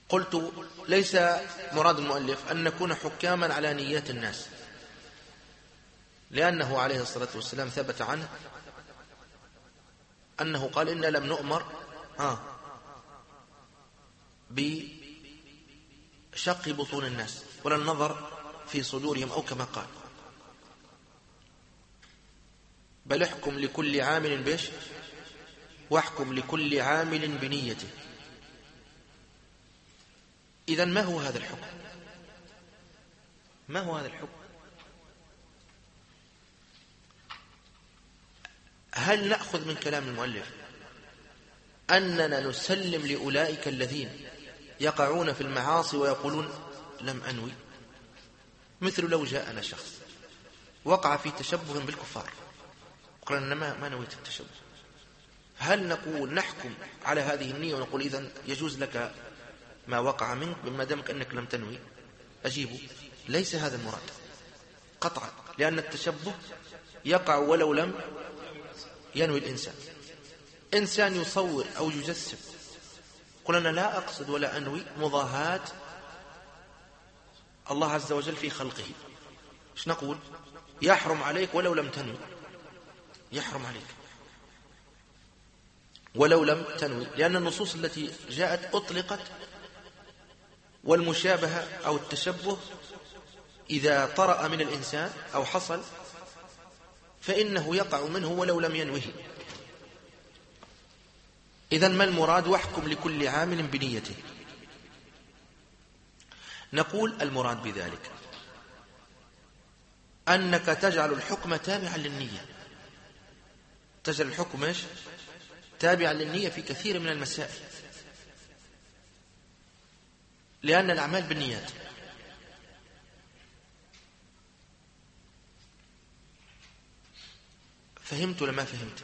قلت ليس مراد المؤلف أن نكون حكاما على نيات الناس، لأنه عليه الصلاة والسلام ثبت عنه أنه قال إنا لم نؤمر بشق بطون الناس ولا النظر في صدورهم، أو كما قال بل احكم لكل عامل بيش واحكم لكل عامل بنيته. إذن ما هو هذا الحكم؟ ما هو هذا الحكم؟ هل نأخذ من كلام المؤلف أننا نسلم لأولئك الذين يقعون في المعاصي ويقولون لم أنوي؟ مثل لو جاءنا شخص وقع في تشبه بالكفار قال أنا ما نويت التشبه، هل نقول نحكم على هذه النية ونقول إذن يجوز لك ما وقع منك بما دامك أنك لم تنوي؟ أجيبه ليس هذا المراد قطعا، لأن التشبه يقع ولو لم ينوي الإنسان. إنسان يصور أو يجسم قل أنا لا أقصد ولا أنوي مضاهاة الله عز وجل في خلقه، إيش نقول؟ يحرم عليك ولو لم تنوي، يحرم عليك ولو لم تنوي، لأن النصوص التي جاءت أطلقت، والمشابهة أو التشبه إذا طرأ من الإنسان أو حصل فإنه يقع منه ولو لم ينوه. إذن ما المراد واحكم لكل عامل بنيته؟ نقول المراد بذلك أنك تجعل الحكم تابعا للنية، تجعل الحكم إيش؟ تابعا للنية في كثير من المسائل، لأن الأعمال بالنيات. فهمت ولا ما فهمت؟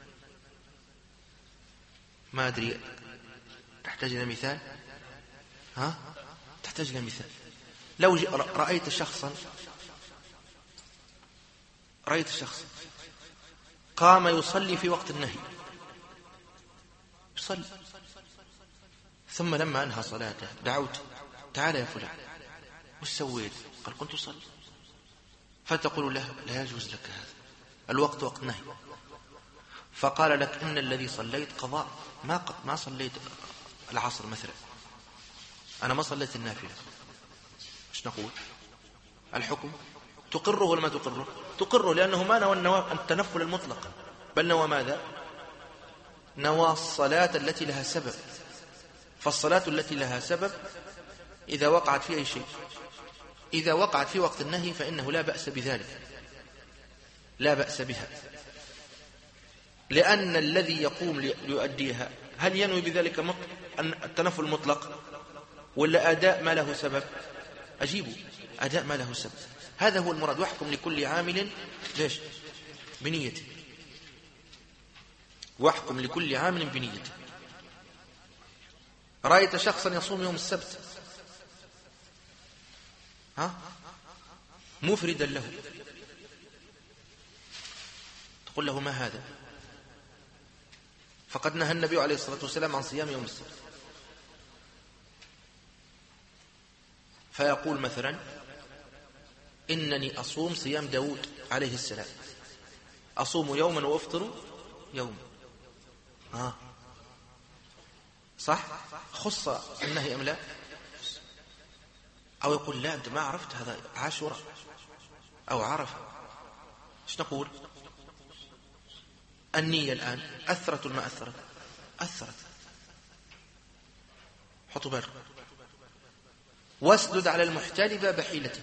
ما أدري، تحتاج إلى مثال؟ تحتاج إلى مثال. لو رأيت شخصا قام يصلي في وقت النهي، يصلي، ثم لما أنهى صلاته دعوت تعال يا فلان وش سويت؟ قال كنت أصلي. فتقول له لا يجوز لك هذا، الوقت وقت نهي. فقال لك إن الذي صليت قضاء، ما صليت العصر مثلا، أنا ما صليت النافلة. ايش نقول؟ الحكم تقره ولا ما تقره؟ تقره، لأنه ما نوى التنفل المطلق، بل نوى ماذا؟ نوى الصلاة التي لها سبب. فالصلاة التي لها سبب إذا وقعت في أي شيء، إذا وقعت في وقت النهي فإنه لا بأس بذلك، لا بأس بها، لأن الذي يقوم ليؤديها هل ينوي بذلك التنفل المطلق ولا أداء ما له سبب؟ أجيبوا أداء ما له سبب. هذا هو المراد، واحكم لكل عامل ليش؟ بنيته، واحكم لكل عامل بنيته. رأيت شخصا يصوم يوم السبت مفردا له، تقول له ما هذا؟ فقد نهى النبي عليه الصلاة والسلام عن صيام يوم السبت. فيقول مثلا إنني أصوم صيام داود عليه السلام، أصوم يوما وأفطر يوما. صح؟ خص النهي أم لا؟ أو يقول لا أنت ما عرفت هذا عاشوراء أو عرفة. ايش نقول؟ النية الآن أثرت ولا ما أثرت؟ أثرت. حطوا بالكم. واسدد على المحتال باب حيلته.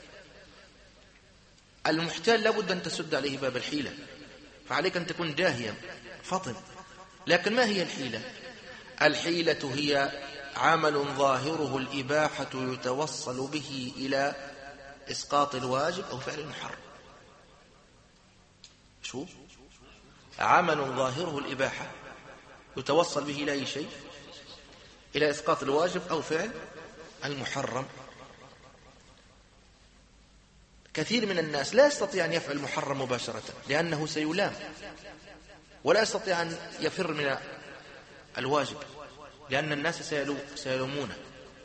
المحتال لابد أن تسد عليه باب الحيلة، فعليك أن تكون داهيا فطن. لكن ما هي الحيلة؟ الحيلة هي عمل ظاهره الإباحة يتوصل به إلى إسقاط الواجب أو فعل المحرم. شو؟ عمل ظاهره الإباحة يتوصل به إلى أي شيء؟ إلى إسقاط الواجب أو فعل المحرم. كثير من الناس لا يستطيع أن يفعل المحرم مباشرة لأنه سيلام، ولا يستطيع أن يفر من الواجب لأن الناس سيلومونه.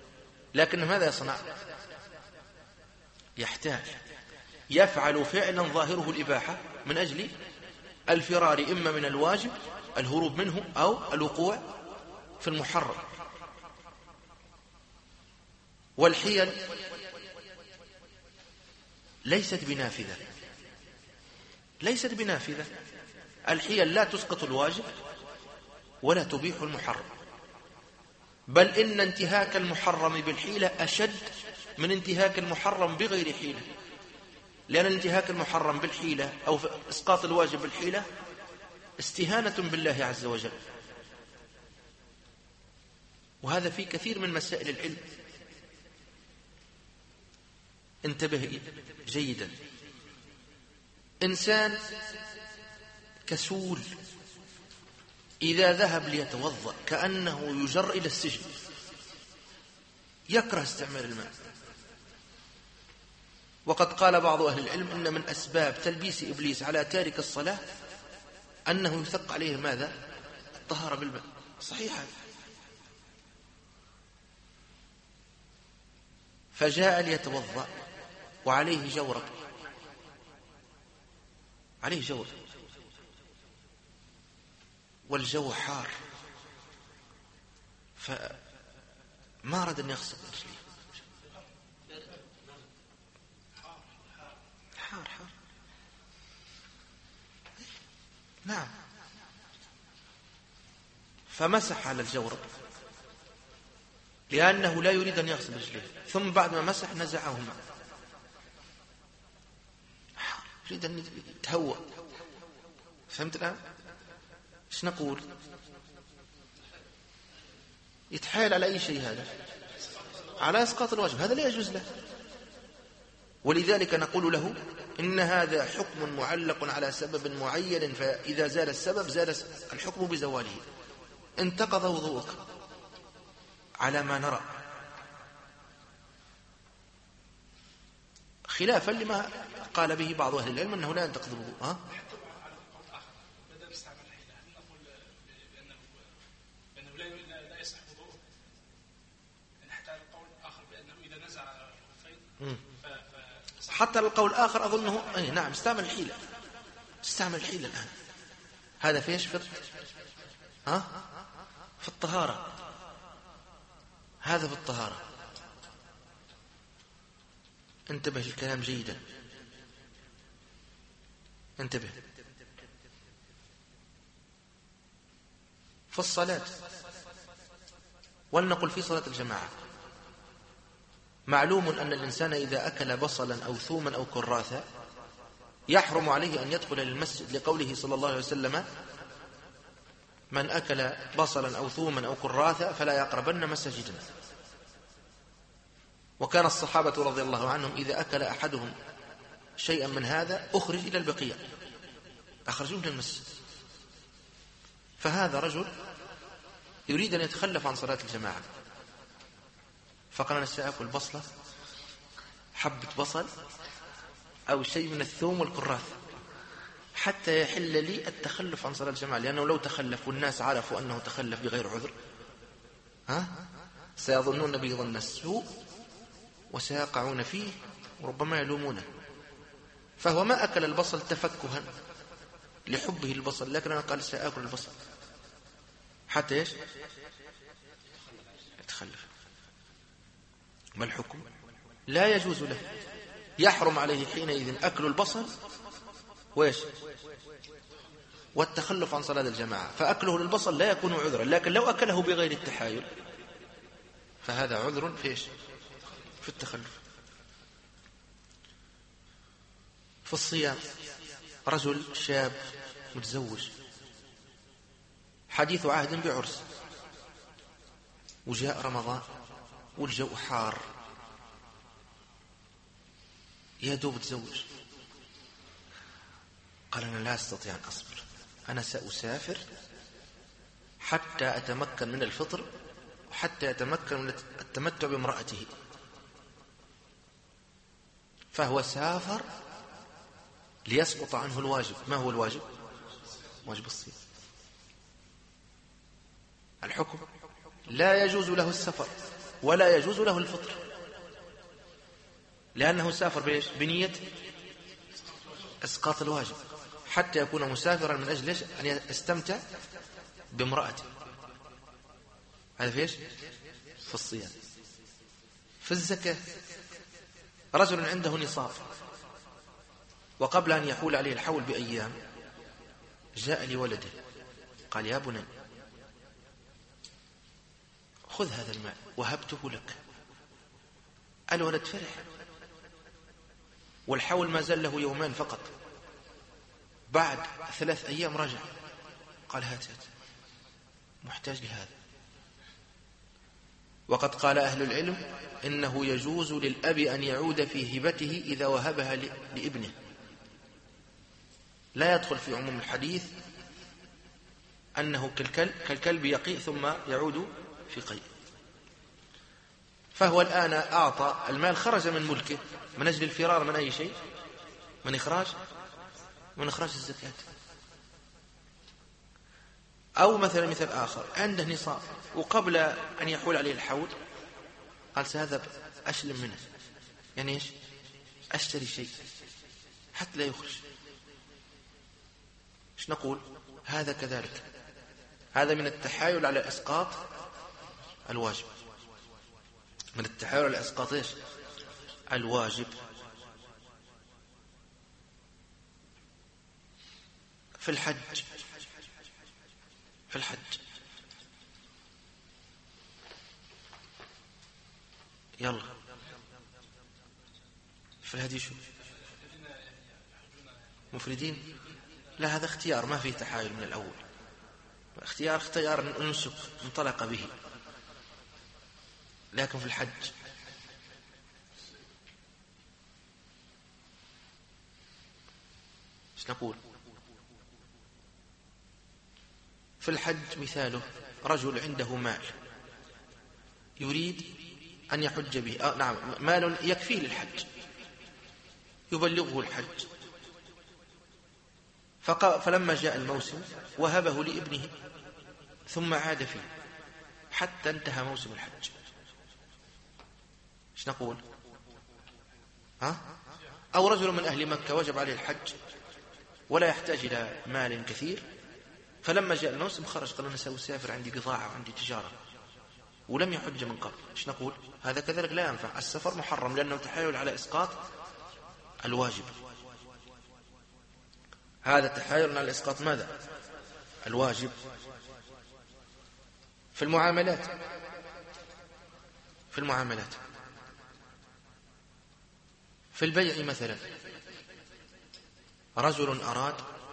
لكن ماذا يصنع؟ يحتاج، يفعل فعلا ظاهره الإباحة من أجل الفرار إما من الواجب، الهروب منه، أو الوقوع في المحرم. والحيل ليست بنافذة، ليست بنافذة. الحيل لا تسقط الواجب ولا تبيح المحرم، بل إن انتهاك المحرم بالحيلة أشد من انتهاك المحرم بغير حيلة، لأن انتهاك المحرم بالحيلة أو إسقاط الواجب بالحيلة استهانة بالله عز وجل. وهذا في كثير من مسائل العلم. انتبه جيدا. إنسان كسول إذا ذهب ليتوضأ كأنه يجر إلى السجن، يكره استعمال الماء. وقد قال بعض أهل العلم إن من أسباب تلبيس إبليس على تارك الصلاة أنه يثق عليه ماذا؟ الطهارة بالماء. صحيح. فجاء ليتوضأ وعليه جورب، عليه جورب، والجو حار، فما أراد أن يغسل رجليه. حار حار. نعم. فمسح على الجورب لأنه لا يريد أن يغسل رجليه، ثم بعد ما مسح نزعهما، يريد أن يتهوى. فهمت الآن؟ ايش نقول؟ يتحايل على أي شيء هذا؟ على إسقاط الواجب، هذا لا يجوز له. ولذلك نقول له إن هذا حكم معلق على سبب معين، فإذا زال السبب زال الحكم بزواله. انتقض وضوءك على ما نرى، خلافا لما قال به بعض أهل العلم أنه لا ينتقض الوضوء. حتى القول الآخر أظنه نعم استعمل الحيلة، استعمل الحيلة الآن. هذا في ايش؟ في الطهارة، هذا في الطهارة. انتبه الكلام جيدا، انتبه. في الصلاة، ولنقل في صلاة الجماعة، معلوم أن الإنسان إذا أكل بصلا أو ثوما أو كراثا يحرم عليه أن يدخل للمسجد، لقوله صلى الله عليه وسلم: من أكل بصلا أو ثوما أو كراثا فلا يقربن مساجدنا. وكان الصحابة رضي الله عنهم إذا أكل أحدهم شيئا من هذا أخرج إلى البقيع، أخرجوه من المسجد. فهذا رجل يريد أن يتخلف عن صلاة الجماعة، فقال: أنا سأكل بصلة، حبة بصل أو شيء من الثوم والكراث، حتى يحل لي التخلف عن صلاة الجماعة، لأنه لو تخلف والناس عرفوا أنه تخلف بغير عذر سيظنون به ظن السوء وسيقعون فيه وربما يلومونه. فهو ما أكل البصل تفكها لحبه البصل، لكن أنا قال: سأكل البصل حتى يتخلف. ما الحكم؟ لا يجوز له، يحرم عليه حينئذ أكل البصل والتخلف عن صلاة الجماعة. فأكله للبصل لا يكون عذرا، لكن لو أكله بغير التحايل فهذا عذر في التخلف. في الصيام، رجل شاب متزوج حديث عهد بعرس، وجاء رمضان والجو حار، يا دوب تزوج، قال: أنا لا أستطيع أن أصبر، أنا سأسافر حتى أتمكن من الفطر وحتى يتمكن من التمتع بامرأته. فهو سافر ليسقط عنه الواجب. ما هو الواجب؟ واجب الصيام. الحكم: لا يجوز له السفر ولا يجوز له الفطر، لأنه سافر بإيش؟ بنية إسقاط الواجب، حتى يكون مسافرا من أجل أن يستمتع بامرأته. هذا في إيش؟ في الصيام. في الزكاة، رجل عنده نصاب وقبل أن يحول عليه الحول بأيام جاء لولده قال: يا بني خذ هذا المال وهبته لك. الولد فرح، والحول ما زال له يومان فقط. بعد 3 أيام رجع قال: هات محتاج لهذا. وقد قال أهل العلم إنه يجوز للأب أن يعود في هبته إذا وهبها لابنه، لا يدخل في عموم الحديث أنه كالكلب يقيء ثم يعود في قيء. فهو الآن أعطى المال، خرج من ملكه من أجل الفرار من أي شيء؟ من إخراج الزكاة. أو مثل آخر عنده نصاب وقبل أن يحول عليه الحول قال: سأذهب أشلم منه، يعني إيش؟ أشتري شيء حتى لا يخرج. إيش نقول؟ هذا كذلك، هذا من التحايل على إسقاط الواجب، من التحايل على إسقاط إيش؟ الواجب. في الحج يلا في الهدي شو؟ مفردين؟ لا، هذا اختيار ما فيه تحايل من الأول، اختيار نسك انطلق به. لكن في الحج ايش نقول؟ في الحج مثاله رجل عنده مال يريد أن يحج به، نعم، مال يكفيه للحج يبلغه الحج، فلما جاء الموسم وهبه لابنه ثم عاد فيه حتى انتهى موسم الحج. ايش نقول؟ أو رجل من أهل مكة وجب عليه الحج ولا يحتاج إلى مال كثير، فلما جاء الموسم خرج قال: أنا سأسافر، عندي بضاعة وعندي تجارة، ولم يحج من قبل. ايش نقول؟ هذا كذلك لا ينفع، السفر محرم لأنه تحايل على إسقاط الواجب. هذا تحايل على إسقاط ماذا؟ الواجب. في المعاملات في البيع مثلا، رجل أراد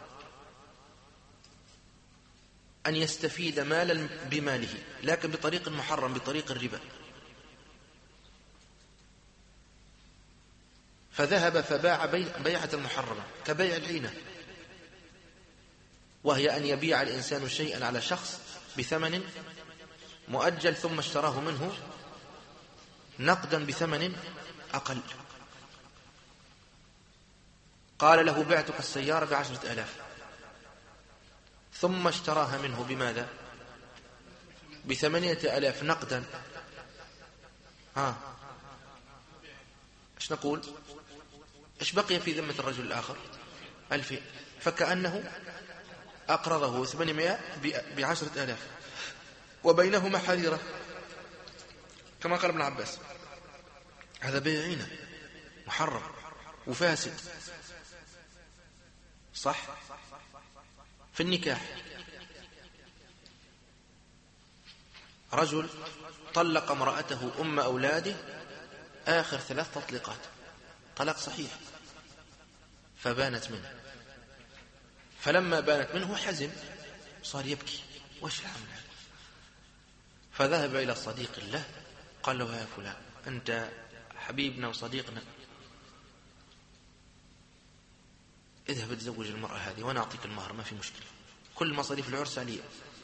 أن يستفيد مالا بماله لكن بطريق محرم، بطريق الربا، فذهب فباع بيعة محرمة كبيع العينة، وهي أن يبيع الإنسان شيئا على شخص بثمن مؤجل ثم اشتراه منه نقدا بثمن أقل. قال له: بعتك السيارة ب10,000، ثم اشتراها منه بماذا؟ ب8,000 نقدا. ايش نقول؟ ايش بقي في ذمة الرجل الآخر؟ 2,000، فكأنه أقرضه 800 ب10,000 وبينهما حريرة، كما قال ابن عباس. هذا بيع عينة محرم وفاسد، صح؟ في النكاح، رجل طلق امرأته أم أولاده آخر 3 تطليقات، طلاق صحيح، فبانت منه، فلما بانت منه حزن، صار يبكي: وش العمل هذا؟ فذهب إلى صديق له قال له: يا فلان، أنت حبيبنا وصديقنا، اذهب تزوج المرأة هذه وأنا أعطيك المهر، ما في مشكلة، كل مصاريف العرس علي.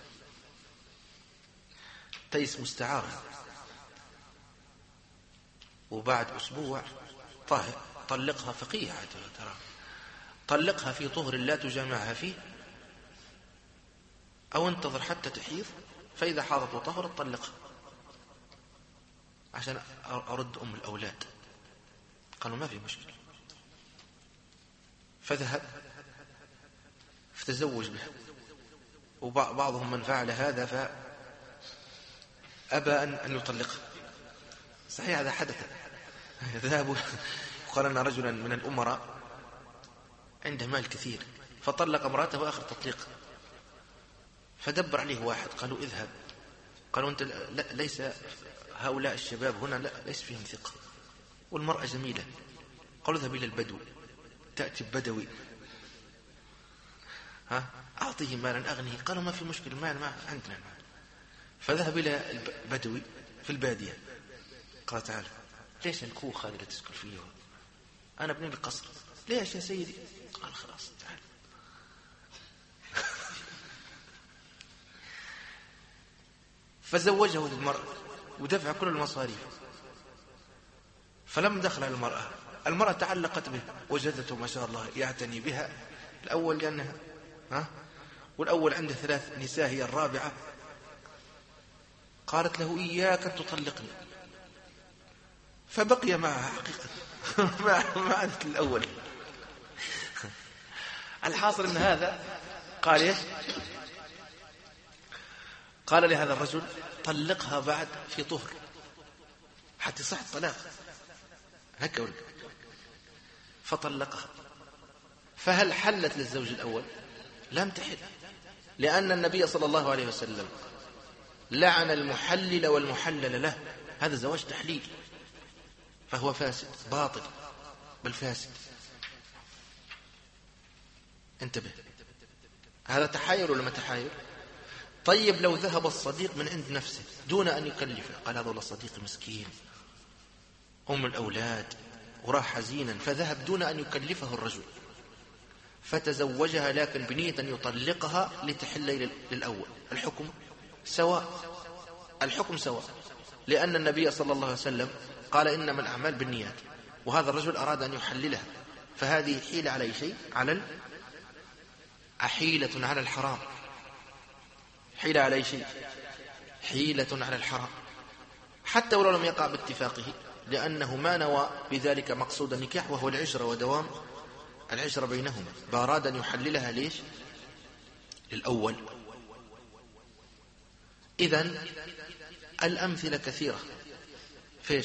تيس مستعار. وبعد أسبوع طلقها فقيه، ترى طلقها في طهر لا تجامعها فيه، أو انتظر حتى تحيض، فإذا حاضت وطهرت طلقها. عشان أرد أم الأولاد. قالوا ما في مشكلة. فذهب فتزوج بها. وبعضهم من فعل هذا فأبى أن يطلقها. صحيح هذا حدث. ذهبوا وقال أن رجلا من الأمراء عنده مال كثير فطلق امرأته آخر تطليق. فدبر عليه واحد قالوا اذهب. قالوا أنت ليس هؤلاء الشباب هنا ليس فيهم ثقة والمرأة جميلة. قالوا اذهب إلى البدو تأتي بدوي أعطيه مالا أغنيه. قالوا ما في مشكلة المال ما عندنا المال. فذهب إلى البدوي في البادية. قال تعالى ليش الكوخ هذه اللي تسكن فيه؟ أنا ابني القصر. ليش يا سيدي؟ قال خلاص تعال. فزوجه للمرأة ودفع كل المصاريف. فلم دخل على المرأة تعلقت به وجدته ما شاء الله يعتني بها. الأول لأنها والأول عنده 3 نساء هي الرابعة. قالت له إياك أن تطلقني. فبقي معها حقيقة ما عادت الأول. الحاصل أن هذا قال إيش؟ قال لهذا الرجل طلقها بعد في طهر حتى صح الطلاق هكذا. فطلقها. فهل حلت للزوج الأول؟ لم تحل، لأن النبي صلى الله عليه وسلم لعن المحلل والمحلل له. هذا زواج تحليل فهو فاسد باطل بل فاسد. انتبه. هذا تحايل ولا ما تحايل؟ طيب لو ذهب الصديق من عند نفسه دون أن يكلفه، قال هذا والله صديقي مسكين أم الأولاد وراح حزينا، فذهب دون أن يكلفه الرجل فتزوجها لكن بنية أن يطلقها لتحل للأول. الحكم سواء. الحكم سواء، لأن النبي صلى الله عليه وسلم قال إنما الأعمال بالنيات، وهذا الرجل أراد أن يحللها. فهذه حيلة على أي شيء؟ حيلة على الحرام. حيلة على أي شيء؟ حيلة على الحرام، حتى ولو لم يقع باتفاقه، لأنه ما نوى بذلك مقصود النكاح وهو العشرة ودوام العشرة بينهما، فأراد أن يحللها ليش؟ للأول. إذن الأمثلة كثيرة. فيش؟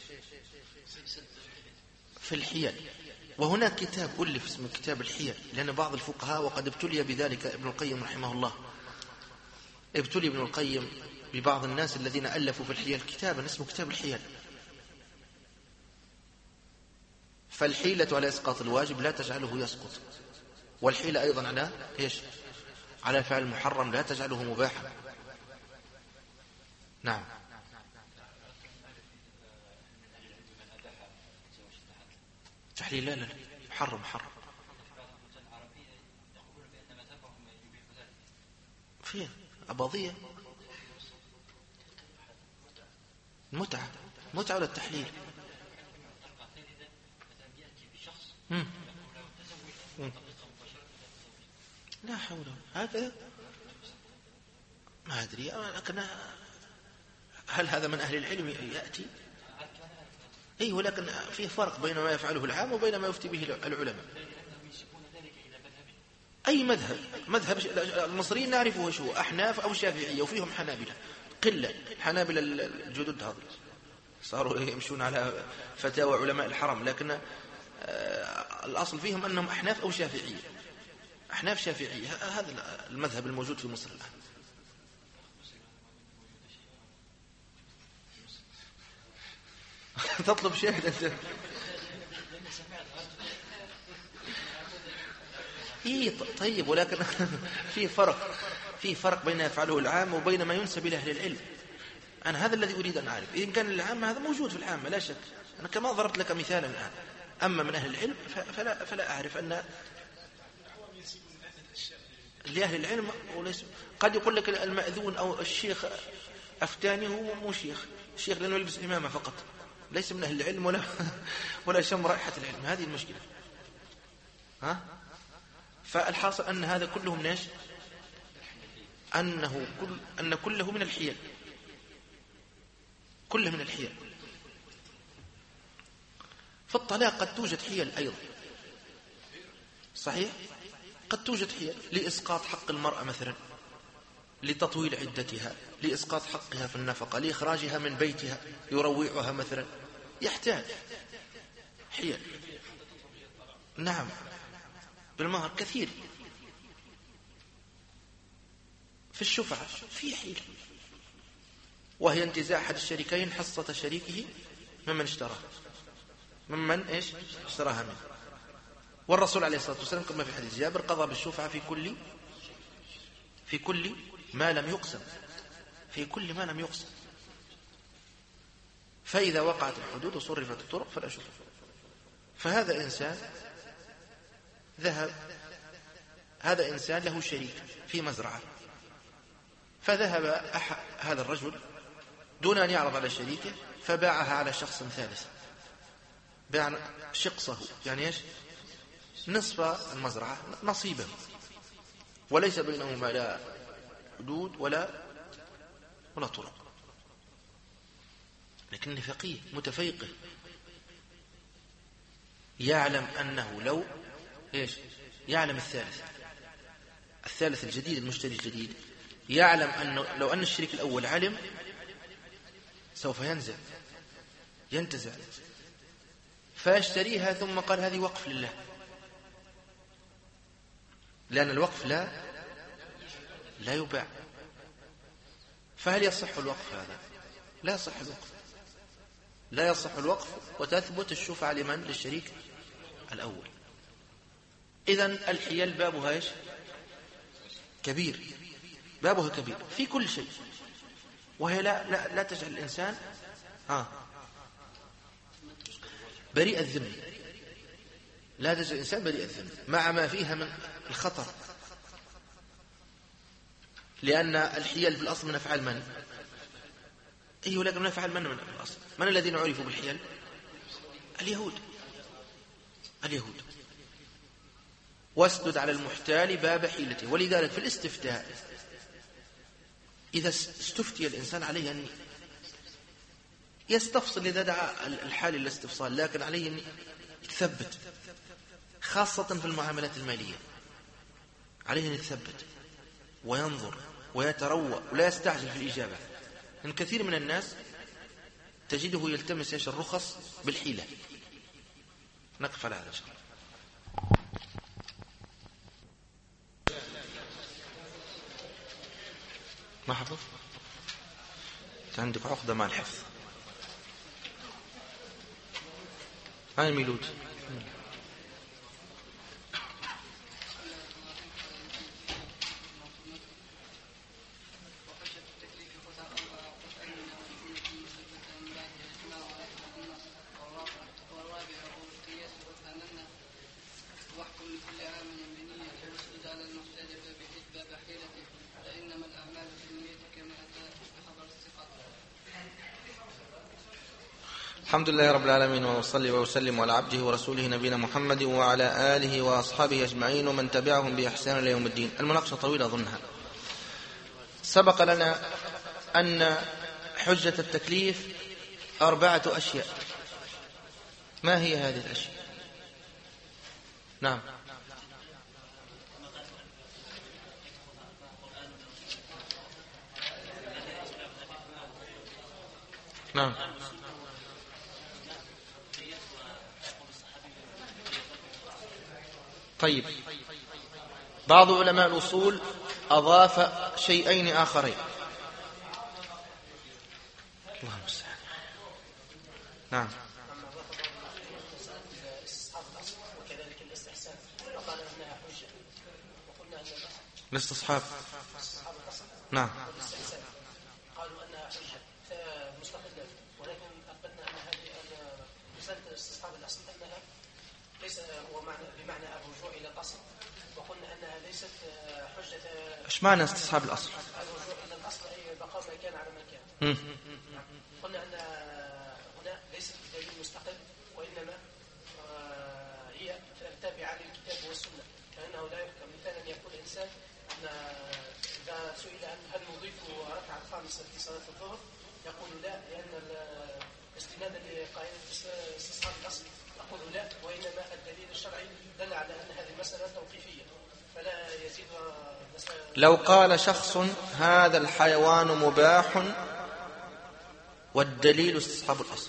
في الحيل. وهناك كتاب ألف اسمه كتاب الحيل، لأن بعض الفقهاء وقد ابتلي بذلك ابن القيم رحمه الله. ابتلي ابن القيم ببعض الناس الذين ألفوا في الحيل كتابا اسمه كتاب الحيل. فالحيلة على إسقاط الواجب لا تجعله يسقط، والحيلة أيضا على إيش؟ على فعل المحرم لا تجعله مباحا. نعم. تحليل لا محرم. فين أباضية؟ متعة ولا التحليل؟ لا حول. هذا ما أدري، لكن هل هذا من أهل العلم يأتي؟ أي، ولكن فيه فرق بين ما يفعله العام وبين ما يفتي به العلماء. أي مذهب المصريين نعرفه شو، أحناف أو شافعية، وفيهم حنابلة قلة. حنابلة الجدد هذا صاروا يمشون على فتاوى علماء الحرم، لكن الأصل فيهم أنهم أحناف أو شافعية. أحناف شافعية، هذا المذهب الموجود في مصر الآن. تطلب شاهد أنت؟ طيب، ولكن في فرق بين يفعله العام وبين ما ينسب إلى أهل العلم. أنا هذا الذي أريد أن أعرف. إذن كان العام هذا موجود في العام لا شك، أنا كما ضربت لك مثالا الآن. أما من أهل العلم فلا أعرف أن لأهل العلم وليس. قد يقول لك المأذون أو الشيخ أفتاني، هو مو شيخ لأنه يلبس إمامة فقط، ليس من أهل العلم ولا شم رائحة العلم. هذه المشكلة. فالحاصل أن هذا كله من إيش؟ أن كله من الحيل، كله من الحيل. الطلاق قد توجد حيل أيضا، صحيح، قد توجد حيل لإسقاط حق المرأة مثلا، لتطويل عدتها، لإسقاط حقها في النفقة، لإخراجها من بيتها يروعها مثلا، يحتاج حيل. نعم، بالمهر كثير. في الشفعة في حيل، وهي انتزاع أحد الشريكين حصة شريكه ممن اشتراه، ممن اشتراها منه. والرسول عليه الصلاة والسلام كما في حديث جابر قضى بالشفعة في كل ما لم يقسم، في كل ما لم يقسم. فإذا وقعت الحدود وصرفت الطرق فلا شفعة. فهذا إنسان هذا إنسان له شريك في مزرعة، فذهب هذا الرجل دون أن يعرض على شريكه فباعها على شخص ثالث، باع شقصه، يعني إيش؟ نصف المزرعة، نصيبه، وليس بينهما لا حدود ولا طرق. لكن فقيه متفيقه يعلم أنه لو يعلم الثالث الجديد، المشتري الجديد، يعلم أنه لو أن الشريك الأول علم سوف ينتزع، فيشتريها ثم قال هذه وقف لله، لأن الوقف لا يباع. فهل يصح الوقف هذا؟ لا يصح الوقف، وتثبت الشفعة لمن؟ للشريك الأول. إذن الحيل بابها كبير، في كل شيء، وهي لا تجعل الإنسان بريء الذمة، لا تجعل الإنسان بريء الذمة مع ما فيها من الخطر، لأن الحيل في الأصل من أفعال من؟ لكن من أفعال من الأصل؟ من الذين عرفوا بالحيل؟ اليهود. واسدد على المحتال باب حيلته. ولذلك في الاستفتاء إذا استفتي الإنسان عليه أن يستفصل إذا دعا الحال الاستفصال، لكن عليه أن يثبت، خاصة في المعاملات المالية، عليه أن يثبت وينظر ويتروى ولا يستعجل في الإجابة. إن كثير من الناس تجده يلتمس الرخص بالحيلة. نقف على هذا إن شاء الله. ما حفظ؟ عندك عقدة مع الحفظ. هاي الميلود. الحمد لله رب العالمين، وصلي وسلم على عبده ورسوله نبينا محمد وعلى آله وأصحابه أجمعين ومن تبعهم بإحسان إلى يوم الدين. المناقشة طويلة أظنها. سبق لنا أن حجة التكليف 4 أشياء. ما هي هذه الأشياء؟ نعم. طيب، بعض علماء الأصول أضاف شيئين آخرين. اللهم المستعان. نعم. وكذلك الاستحسان، وقال انها حجه، وقلنا ان الاستصحاب. نعم. قالوا انها حجه مستقله، ولكن اثبتنا ان هذه مساله استصحاب الاصل انها ليس هو بمعنى الرجوع الى الاصل، وقلنا انها ليست حجه. ايش معنى استصحاب الاصل؟ الرجوع الى الاصل اي بقاء ما كان على ما كان. قلنا ان هنا ليست بدليل مستقل، وانما هي تابعه للكتاب والسنه، كانه لا يحكم. مثلا يقول الانسان ان اذا سئل هل نضيف ركعه خامسه في صلاه الظهر، يقول لا، لان استنادا لقاعده استصحاب الاصل أقول لا، وإنما الدليل الشرعي دل على أن هذه مسألة توقيفية فلا يزيد مسألة. لو قال شخص هذا الحيوان مباح والدليل استصحاب الأصل،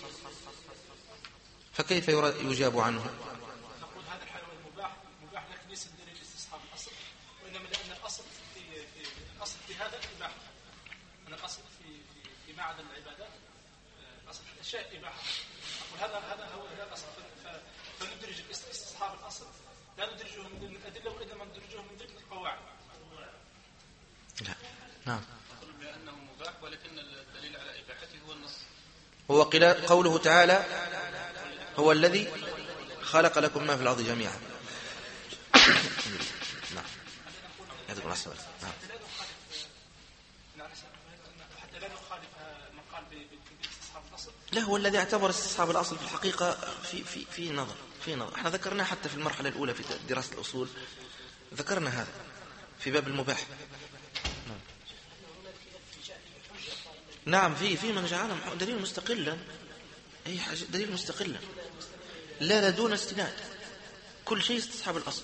فكيف يجاب عنه؟ نقول هذا الحيوان مباح لكن ليس الدليل استصحاب الأصل، وإنما لأن الأصل في هذا الإباحة. أن الأصل في معدن العبادات الأصل في الأشياء إباحة. أقول هذا هو الأصل، فندرج استصحاب الأصل لا ندرجه من ضمن الأدلة وإنما ندرجه من ضمن القواعد. لا. نعم. نقول بأنه مباح ولكن الدليل على إباحته هو النص. هو قوله تعالى هو الذي خلق لكم ما في الأرض جميعا. نعم. يذكر الصلاة. نعم. حتى لا نخالف من قال باستصحاب الأصل. لا، هو الذي اعتبر استصحاب الأصل في الحقيقة في نظر. احنا ذكرنا حتى في المرحلة الأولى في دراسة الأصول، ذكرنا هذا في باب المباح. نعم، في من جعله دليل مستقلا، أي حاجة دليل مستقلا، لا دون استناد، كل شيء استصحاب الأصل،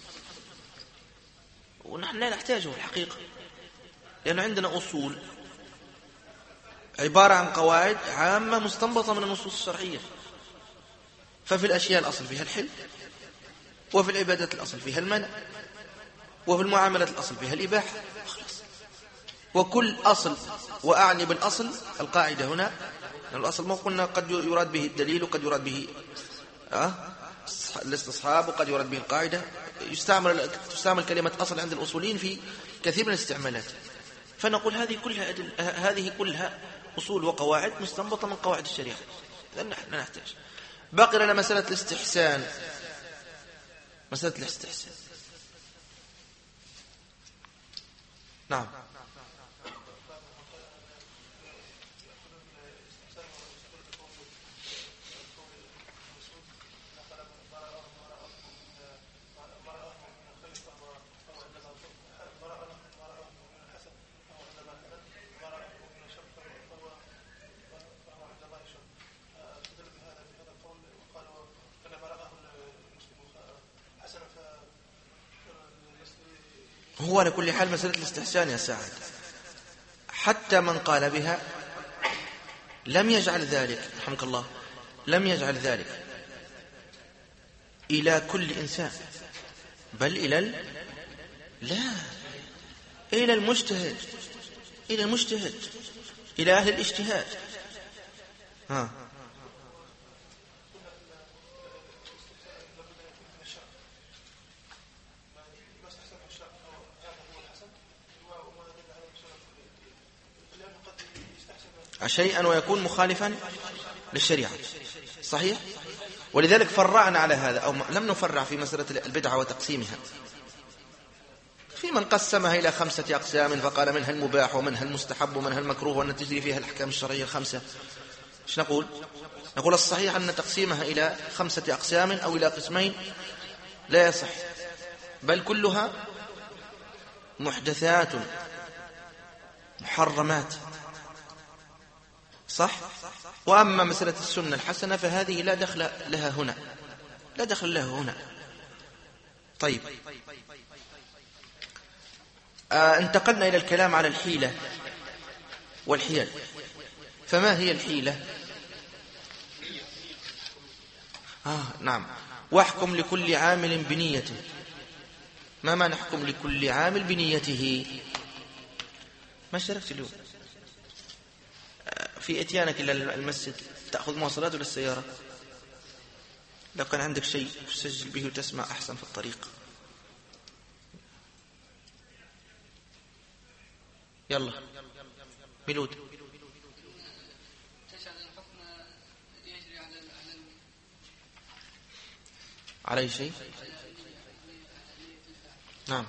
ونحن لا نحتاجه في الحقيقة، لأن عندنا أصول عبارة عن قواعد عامة مستنبطة من النصوص الشرعية. ففي الأشياء الأصل فيها الحل، وفي العبادات الأصل فيها المنع، وفي المعاملات الأصل فيها الإباحة، خلاص. وكل أصل، وأعني بالأصل القاعدة هنا، الأصل ما قلنا قد يراد به الدليل وقد يراد به الاستصحاب وقد يراد به القاعدة. تستعمل كلمة أصل عند الأصولين في كثير من الاستعمالات. فنقول هذه كلها أصول وقواعد مستنبطة من قواعد الشريعة، لأن نحن لا نحتاج. باقي لنا مسألة الاستحسان. نعم. هو على كل حال مسألة الاستحسان يا سعد، حتى من قال بها لم يجعل ذلك، رحمك الله، لم يجعل ذلك إلى كل إنسان، بل إلى المجتهد، إلى أهل الاجتهاد. شيئا ويكون مخالفا للشريعة، صحيح. ولذلك فرعنا على هذا، أو لم نفرع في مسألة البدعة وتقسيمها. في من قسمها إلى 5 أقسام فقال منها المباح ومنها المستحب ومنها المكروه وأن تجري فيها الأحكام الشرعية 5. إيش نقول الصحيح أن تقسيمها إلى 5 أقسام أو إلى قسمين لا يصح، بل كلها محدثات محرمات، صح. وأما مسألة السنة الحسنة فهذه لا دخل لها هنا. طيب، انتقلنا إلى الكلام على الحيلة والحيل. فما هي الحيلة؟ نعم. واحكم لكل عامل بنيته. ما نحكم لكل عامل بنيته؟ ما اشتركت اليوم في اتيانك إلى المسجد تأخذ مواصلات ولا السيارة؟ لو كان عندك شيء تسجل به وتسمع أحسن في الطريق. يلا ميلود. عليه شيء؟ نعم.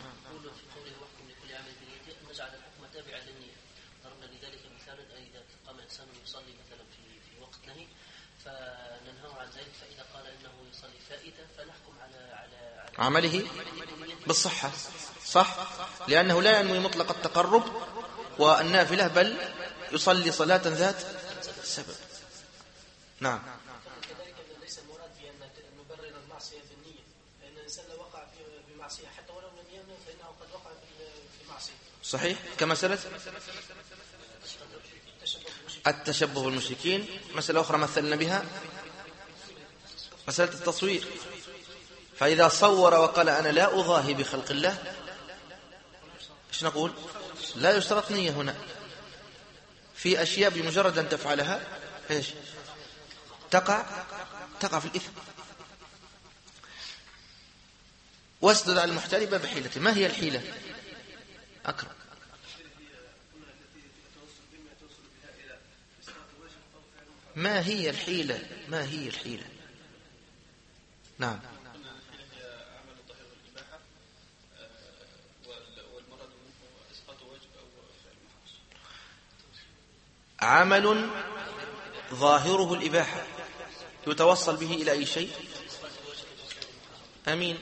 عمله بالصحة، صح، لأنه لا ينوي مطلق التقرب والنافلة، بل يصلي صلاة ذات سبب. نعم. كذلك ليس المراد بأن نبرر المعصية بالنية، لأن الإنسان لو وقع بمعصية حتى ولو لم ينوي فإنه قد وقع في معصية. صحيح، كمسألة التشبه بالمشركين. مسألة أخرى مثلنا بها مسألة التصوير، فإذا صور وقال أنا لا أضاهي بخلق الله، إيش نقول؟ لا يشترط نية هنا. في أشياء بمجرد أن تفعلها إيش؟ تقع في الإثم. واسدد على المحتال بحيلته. ما هي الحيلة؟ أكرم. ما هي الحيلة؟ ما هي الحيلة؟ نعم. عمل ظاهره الإباحة يتوصل به إلى أي شيء؟ أمين.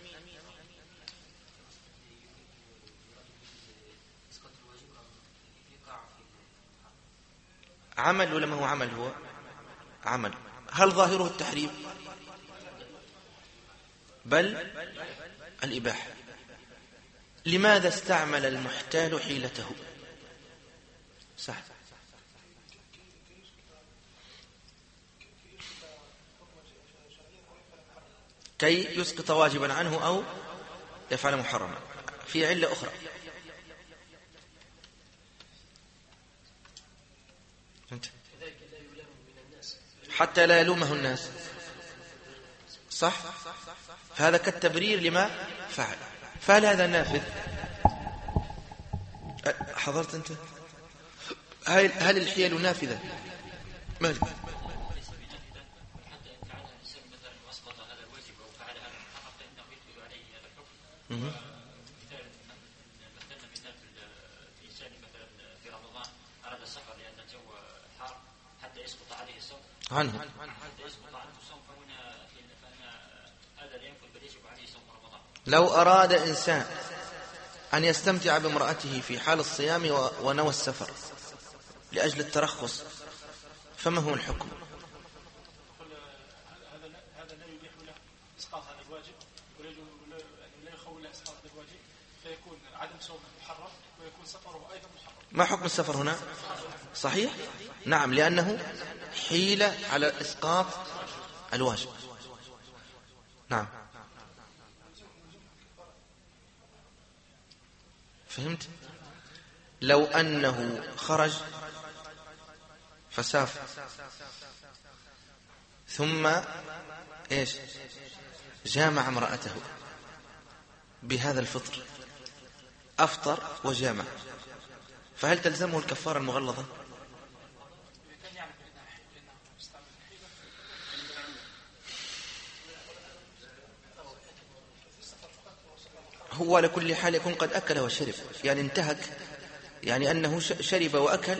عمل ولا ما هو عمل؟ هو عمل. هل ظاهره التحريم؟ بل الإباحة. لماذا استعمل المحتال حيلته؟ صح. كي يسقط واجبا عنه أو يفعل محرما. في علة أخرى. حتى لا يلومه الناس. صح. فهذا كالتبرير لما فعل. فهل هذا نافذ؟ حضرت أنت؟ هل الحيل نافذة؟ ما عنه. لو أراد إنسان أن يستمتع بامرأته في حال الصيام ونوى السفر لأجل الترخص، فما هو الحكم؟ هذا لا يبيح له إسقاط هذا الواجب، لا يخول له إسقاط هذا الواجب، فيكون عدم صومه محرم ويكون سفره أيضا محرم. ما حكم السفر هنا؟ صحيح؟ نعم، لأنه حيلة على إسقاط الواجب. نعم. فهمت؟ لو أنه خرج فسافر ثم إيش؟ جامع امرأته بهذا الفطر، أفطر وجامع، فهل تلزمه الكفارة المغلظة؟ هو على كل حال يكون قد أكل وشرب، يعني انتهك، يعني أنه شرب وأكل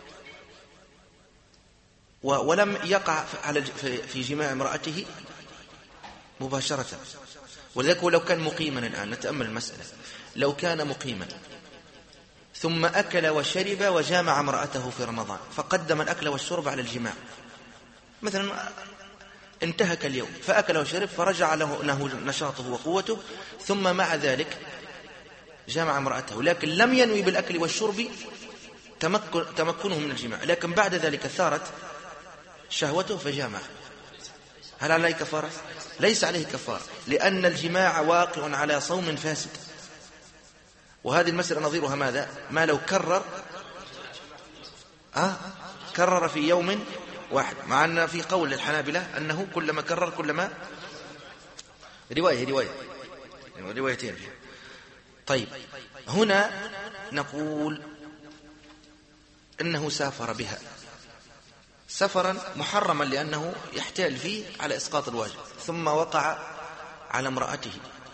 ولم يقع في جماع امرأته مباشرة. ولذلك لو كان مقيما الآن، نتأمل المسألة، لو كان مقيما ثم أكل وشرب وجامع امرأته في رمضان، فقدم الأكل والشرب على الجماع، مثلا انتهك اليوم فأكل وشرب فرجع له نشاطه وقوته، ثم مع ذلك جامع امرأته، لكن لم ينوي بالأكل والشرب تمكنه من الجماع، لكن بعد ذلك ثارت شهوته فجامع، هل عليه كفارة؟ ليس عليه كفارة، لأن الجماع واقع على صوم فاسد. وهذه المسألة نظيرها ماذا؟ ما لو كرر في يوم واحد، مع أن في قول للحنابلة أنه كلما كرر كلما روايتين. طيب، هنا نقول إنه سافر بها سفرا محرما لأنه يحتال فيه على إسقاط الواجب، ثم وقع على امرأته.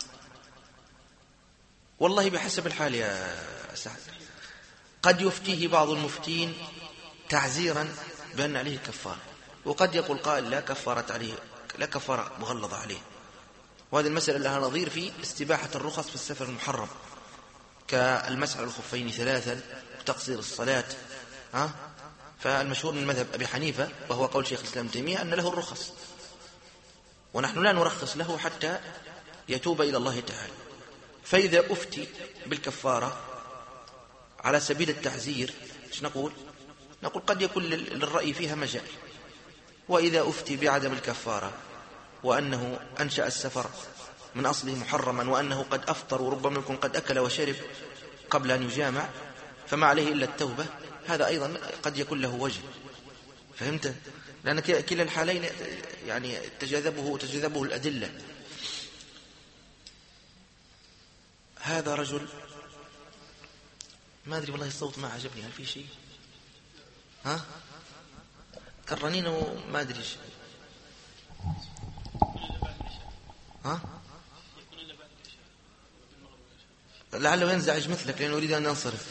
والله بحسب الحال يا سعد، قد يفتيه بعض المفتين تعزيرا بأن عليه كفارة، وقد يقول قائل لا كفارة عليه، لا كفارة مغلظة عليه. وهذه المسألة لها نظير في استباحة الرخص في السفر المحرم، كالمسح على الخفين 3 وتقصير الصلاة فالمشهور من مذهب أبي حنيفة وهو قول شيخ الإسلام ابن تيمية أن له الرخص، ونحن لا نرخص له حتى يتوب إلى الله تعالى. فإذا أفتي بالكفارة على سبيل التعزير إيش نقول؟ نقول قد يكون للرأي فيها مجال. وإذا أفتي بعدم الكفارة وأنه أنشأ السفر من أصله محرما وأنه قد أفطر وربما يكون قد أكل وشرب قبل أن يجامع فما عليه إلا التوبة، هذا أيضا قد يكون له وجه. فهمت؟ لأن كلا الحالين يعني تجذبه الأدلة. هذا رجل ما أدري والله الصوت ما عجبني، هل في شيء؟ ها؟ كرنين وما أدري شيء. ها؟ لعله ينزعج مثلك لأنه يريد أن ينصرف،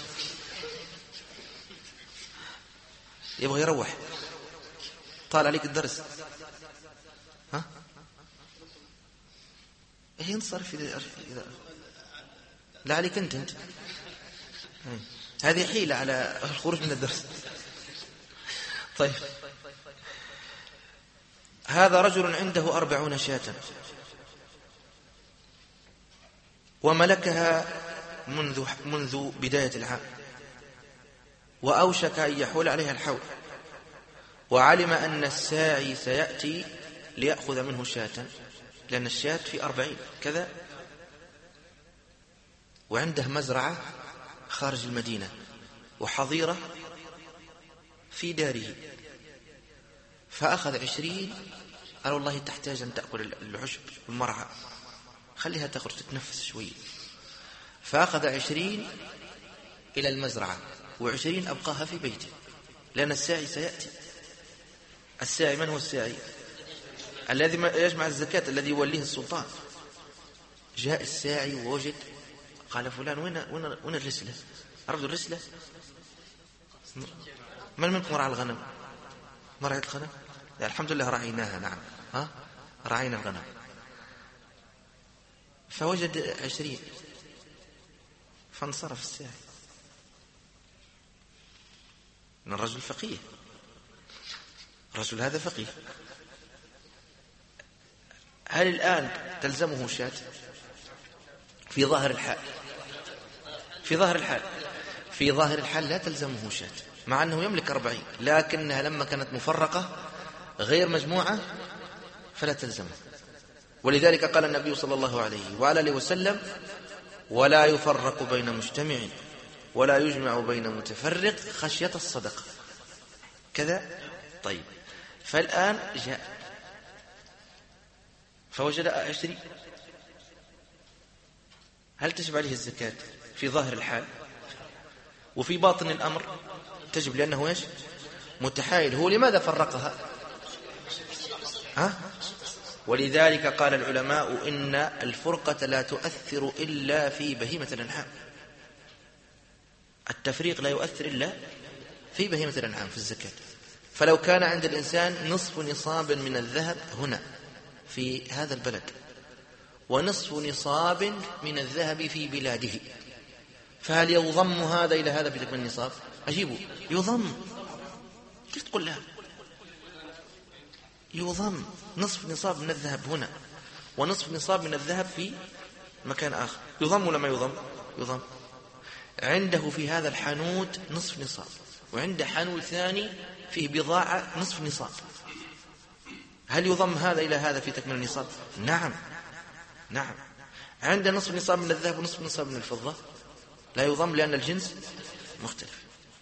يبغى يروح، طال عليك الدرس. ها؟ إيه ينصرف إذا لا عليك أنت هذه حيلة على الخروج من الدرس. طيب، هذا رجل عنده 40 شاة وملكها منذ بداية العام، وأوشك أن يحول عليها الحول، وعلم أن الساعي سيأتي ليأخذ منه شاة، لأن الشاة في 40 كذا، وعنده مزرعة خارج المدينة وحظيرة في داره، فأخذ 20. قال والله تحتاج أن تأكل العشب والمرعى، خليها تخرج تتنفس شوي. فأخذ 20 إلى المزرعة و20 أبقاها في بيته، لأن الساعي سيأتي. الساعي من هو الساعي؟ الذي يجمع الزكاة، الذي يوليه السلطان. جاء الساعي ووجد، قال فلان وين الرسلة؟ عرفتوا الرسلة؟ من منكم رعى الغنم؟ مرعى الغنم؟ الحمد لله رعيناها. نعم، ها؟ رعينا الغنم. فوجد 20، فانصرف الساعي. من الرجل فقيه، الرجل هذا فقيه. هل الآن تلزمه شاة؟ في ظاهر الحال، في ظاهر الحال لا تلزمه شاة، مع أنه يملك 40، لكنها لما كانت مفرقة غير مجموعة فلا تلزمه. ولذلك قال النبي صلى الله عليه وعلى آله وسلم: ولا يفرق بين مجتمع ولا يجمع بين متفرق خشية الصدقة كذا. طيب، فالآن جاء فوجد 20، هل تجب عليه الزكاة؟ في ظاهر الحال، وفي باطن الأمر تجب، لأنه إيش؟ متحايل. هو لماذا فرقها؟ ولذلك قال العلماء إن الفرقة لا تؤثر إلا في بهيمة الأنعام. التفريق لا يؤثر إلا في بهيمة الأنعام في الزكاة. فلو كان عند الإنسان نصف نصاب من الذهب هنا في هذا البلد، ونصف نصاب من الذهب في بلاده، فهل يضم هذا إلى هذا في تكمل النصاب؟ أجيبه، يضم. كيف تقول لا؟ يضم. نصف نصاب من الذهب هنا ونصف نصاب من الذهب في مكان آخر، يضم ولا ما يضم؟ يضم. عنده في هذا الحانوت نصف نصاب، وعنده حانوت ثاني فيه بضاعة نصف نصاب، هل يضم هذا إلى هذا في تكمل النصاب؟ نعم. عنده نصف نصاب من الذهب ونصف نصاب من الفضة، لا يضم لأن الجنس مختلف.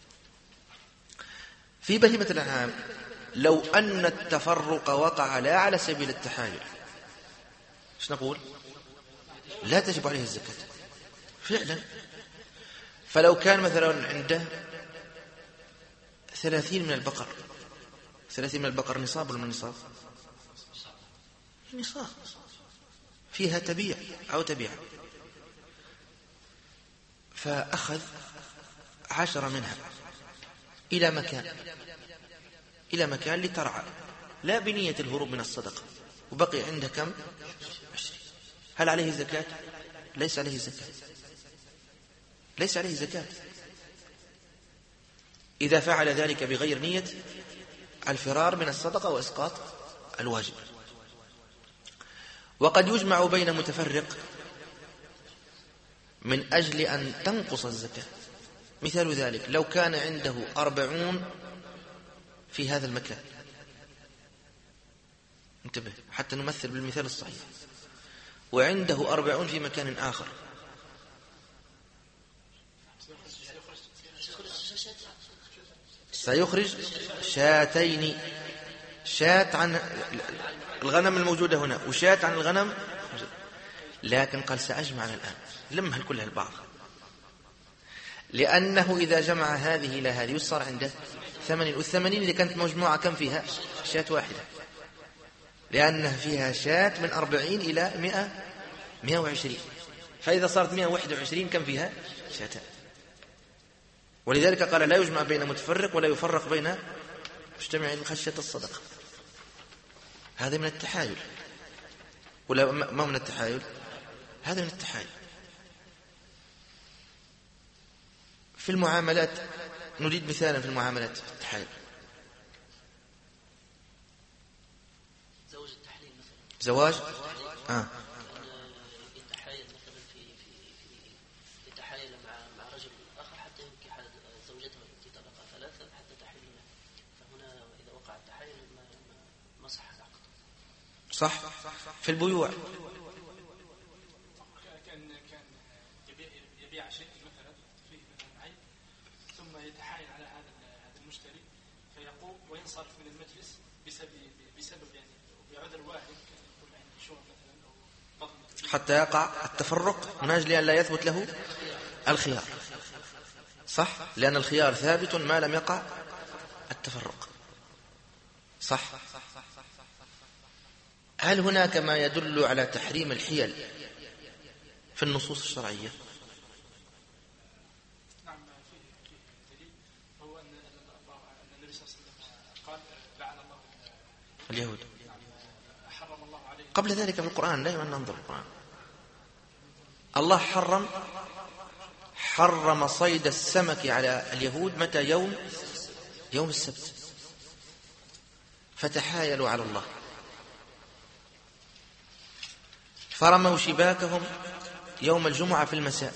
في بهيمة الأنعام لو أن التفرق وقع لا على سبيل التحايل، ايش نقول؟ لا تجب عليه الزكاة فعلا. فلو كان مثلا عنده 30 من البقر، 30 من البقر نصاب ولا من نصاب؟ نصاب، فيها تبيع أو تبيع، فأخذ 10 منها إلى مكان لترعى، لا بنية الهروب من الصدقة، وبقي عنده كم؟ 20. هل عليه زكاة؟ ليس عليه زكاة. إذا فعل ذلك بغير نية الفرار من الصدقة وإسقاط الواجب. وقد يجمع بين متفرق من أجل أن تنقص الزكاة. مثال ذلك لو كان عنده 40 في هذا المكان، انتبه حتى نمثل بالمثال الصحيح، وعنده 40 في مكان آخر، سيخرج شاتين، شات عن الغنم الموجودة هنا وشات عن الغنم، لكن قال سأجمع الآن لمها كلها البعض، لأنه إذا جمع هذه إلى هذه يصار عنده 80، والثمانين إذا كانت مجموعة كم فيها؟ شات واحدة، لأنها فيها شات من 40 إلى 120، فإذا صارت 121 كم فيها؟ شاتان. ولذلك قال لا يجمع بين متفرق ولا يفرق بين مجتمع من خشية الصدقة. هذا من التحايل ولا ما من التحايل؟ هذا من التحايل. في المعاملات نريد مثالا في المعاملات في التحايل. زواج التحليل مثلا. زواج يتحايل مثلا في يتحايل مع رجل آخر حتى ينكح زوجته التي طلقها 3 حتى تحل له، فهنا إذا وقع التحايل ما صح العقد. صح. في البيوع كان يبيع شيء مثلا فيه مثلا عيب، ثم يتحايل على هذا المشتري فيقوم وينصرف من المجلس بسبب يعني بعذر واحد، يكون عنده شغل مثلا أو ضغط، حتى يقع التفرق من أجل أن لا يثبت له الخيار. صح، لأن الخيار ثابت ما لم يقع التفرق. صح. هل هناك ما يدل على تحريم الحيل في النصوص الشرعية؟ نعم، فيه دليل، هو أن النبي صلى الله عليه وسلم قال لعن الله اليهود. حرم الله عليه. قبل ذلك في القرآن دائما ننظر القرآن، الله حرم صيد السمك على اليهود متى؟ يوم السبت، فتحايلوا على الله فرموا شباكهم يوم الجمعة في المساء،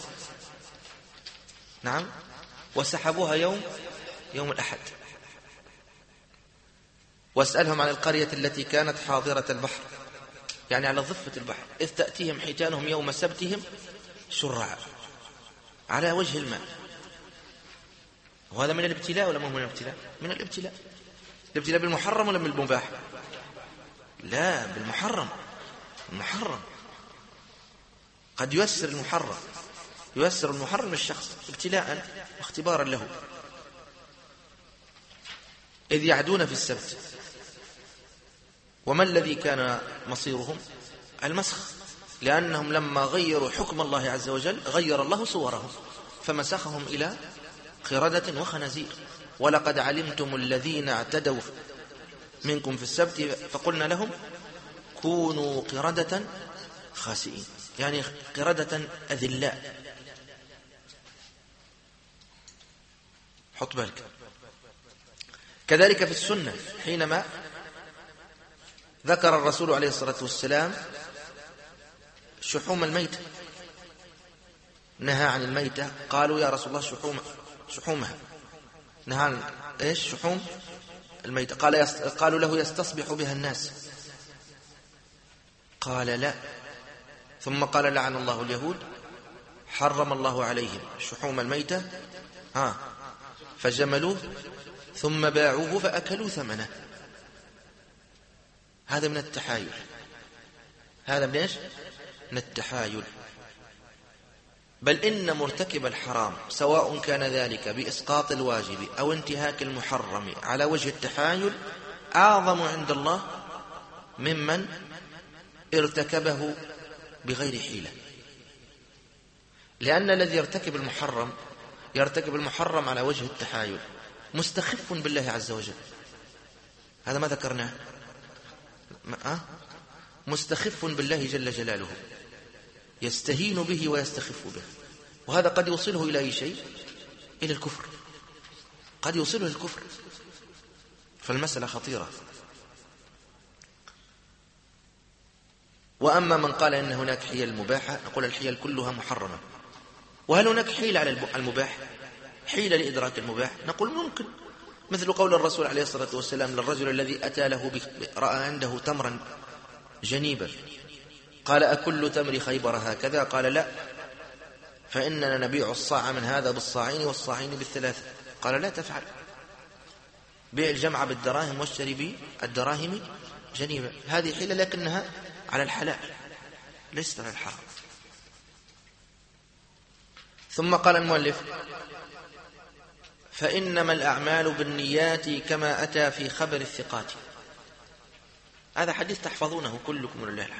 نعم، وسحبوها يوم الأحد. واسألهم عن القرية التي كانت حاضرة البحر، يعني على ضفة البحر، إذ تأتيهم حيتانهم يوم سبتهم شرعا على وجه الماء. وهذا من الابتلاء ولا مو من الابتلاء؟ من الابتلاء. الابتلاء بالمحرم ولا بالمباح؟ لا، بالمحرم. المحرم قد ييسر المحرم، ييسر المحرم للشخص ابتلاء واختبارا له. إذ يعدون في السبت، وما الذي كان مصيرهم؟ المسخ، لأنهم لما غيروا حكم الله عز وجل غير الله صورهم فمسخهم إلى قردة وخنازير. ولقد علمتم الذين اعتدوا منكم في السبت فقلنا لهم كونوا قردة خاسئين، يعني قردة أذلاء. حط بالك. كذلك في السنة حينما ذكر الرسول عليه الصلاة والسلام شحوم الميتة، نهى عن الميتة، قالوا يا رسول الله شحومها، نهى عن إيش؟ شحوم الميتة. قالوا له يستصبح بها الناس، قال لا. ثم قال لعن الله اليهود، حرم الله عليهم شحوم الميتة فجملوه ثم باعوه فأكلوا ثمنه. هذا من التحايل. هذا من إيش؟ من التحايل. بل إن مرتكب الحرام سواء كان ذلك بإسقاط الواجب أو انتهاك المحرم على وجه التحايل أعظم عند الله ممن ارتكبه بغير حيلة، لأن الذي يرتكب المحرم على وجه التحايل مستخف بالله عز وجل. هذا ما ذكرناه، مستخف بالله جل جلاله، يستهين به ويستخف به، وهذا قد يوصله إلى أي شيء؟ إلى الكفر. قد يوصله الكفر، فالمسألة خطيرة. وأما من قال إن هناك حيل مباحة، نقول الحيل كلها محرمة. وهل هناك حيلة على المباح، حيلة لإدراك المباح؟ نقول ممكن، مثل قول الرسول عليه الصلاة والسلام للرجل الذي أتى له رأى عنده تمرا جنيبا، قال أكل تمر خيبر هكذا؟ قال لا، فإننا نبيع الصاع من هذا بالصاعين والصاعين بالثلاثة. قال لا تفعل، بيع الجمع بالدراهم واشتري بالدراهم جنيبا. هذه حيلة لكنها على الحلال ليست على الحرام. ثم قال المؤلف: فإنما الأعمال بالنيات كما أتى في خبر الثقات. هذا حديث تحفظونه كلكم ولله الحمد،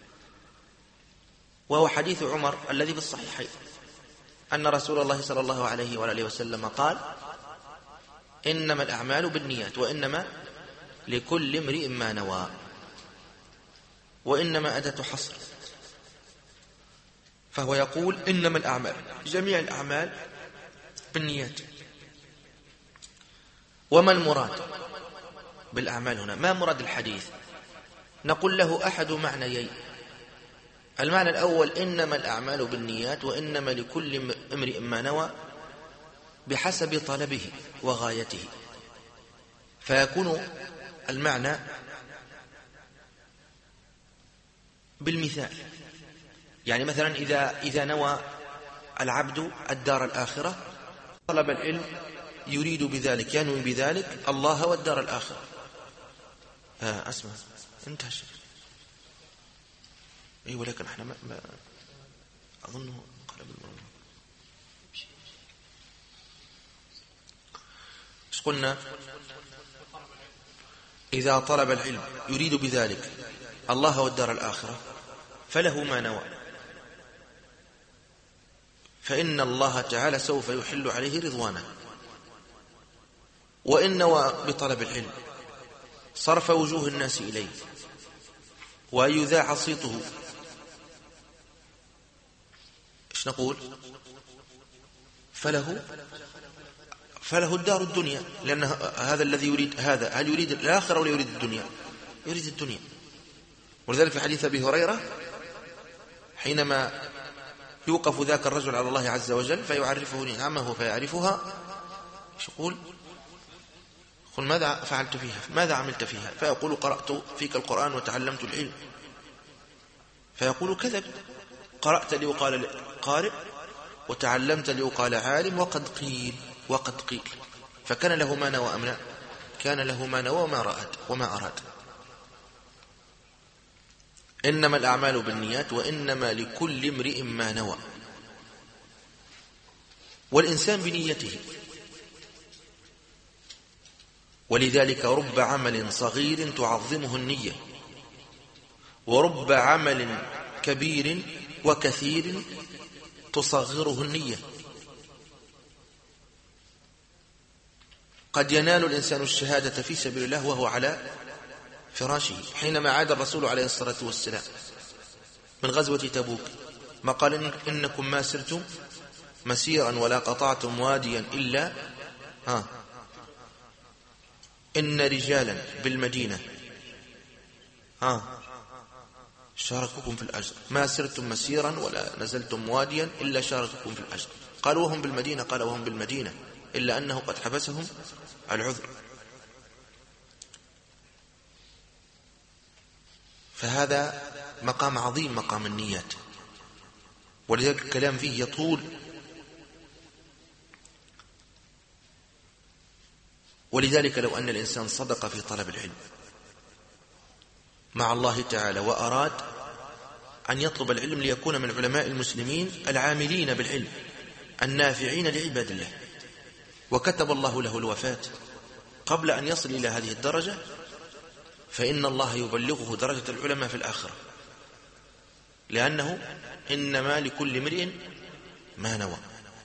وهو حديث عمر الذي في الصحيحين أن رسول الله صلى الله عليه وآله وسلم قال: إنما الأعمال بالنيات وإنما لكل امرئ ما نوى. وإنما أداة حصر، فهو يقول إنما الأعمال، جميع الأعمال بالنيات. وما المراد بالأعمال هنا؟ ما مراد الحديث؟ نقول له أحد معنيين. المعنى الأول إنما الأعمال بالنيات وإنما لكل امرئ ما نوى بحسب طلبه وغايته، فيكون المعنى بالمثال. يعني مثلا إذا نوى العبد الدار الآخرة، طلب العلم يريد بذلك، ينوي بذلك الله والدار الآخرة. أسمع، انتهى الشيء. أي ولكن احنا ما أظنه قلب المرة. ايش قلنا؟ إذا طلب العلم يريد بذلك الله والدار الآخرة فله ما نوى، فإن الله تعالى سوف يحل عليه رضوانه. وإن نوى بطلب العلم صرف وجوه الناس إليه وأن يذاع صيته، إيش نقول؟ فله الدار الدنيا، لأن هذا الذي يريد هذا، هل يريد الآخرة ولا يريد الدنيا؟ يريد الدنيا. ولذلك في حديث أبي هريرة حينما يوقف ذاك الرجل على الله عز وجل فيعرفه نعمه فيعرفها، ايش يقول؟ قل ماذا فعلت فيها؟ ماذا عملت فيها؟ فيقول قرأت فيك القرآن وتعلمت العلم. فيقول كذب، قرأت ليقال قارئ وتعلمت ليقال عالم وقد قيل. فكان له ما نوى أم لا؟ كان له ما نوى وما أراد. إنما الأعمال بالنيات وإنما لكل امرئ ما نوى. والإنسان بنيته، ولذلك رب عمل صغير تعظمه النية، ورب عمل كبير وكثير تصغره النية. قد ينال الإنسان الشهادة في سبيل الله وهو على فراشه. حينما عاد الرسول عليه الصلاة والسلام من غزوة تبوك ما قال إنكم ما سرتم مسيرا ولا قطعتم واديا إلا إن رجالا بالمدينة شاركوكم في الأجر، ما سرتم مسيرا ولا نزلتم واديا إلا شاركوكم في الأجر. قال وهم بالمدينة؟ قال وهم بالمدينة إلا أنه قد حبسهم العذر. فهذا مقام عظيم، مقام النيات، ولذلك الكلام فيه يطول. ولذلك لو أن الإنسان صدق في طلب العلم مع الله تعالى وأراد أن يطلب العلم ليكون من علماء المسلمين العاملين بالعلم النافعين لعباد الله، وكتب الله له الوفاة قبل أن يصل إلى هذه الدرجة، فإن الله يبلغه درجة العلماء في الآخرة، لأنه إنما لكل امرئ ما نوى.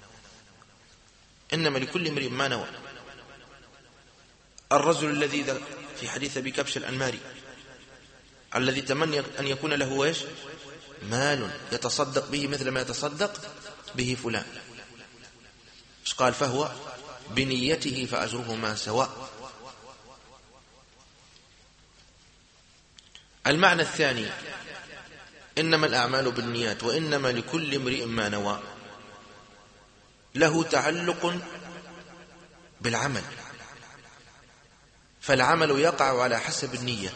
إنما لكل امرئ ما نوى. الرجل الذي في حديث أبي كبش الأنماري الذي تمنى أن يكون له ايش؟ مال يتصدق به مثل ما يتصدق به فلان، ايش قال؟ فهو بنيته فأجرهما سواء. المعنى الثاني: إنما الأعمال بالنيات وإنما لكل امرئ ما نوى، له تعلق بالعمل، فالعمل يقع على حسب النية،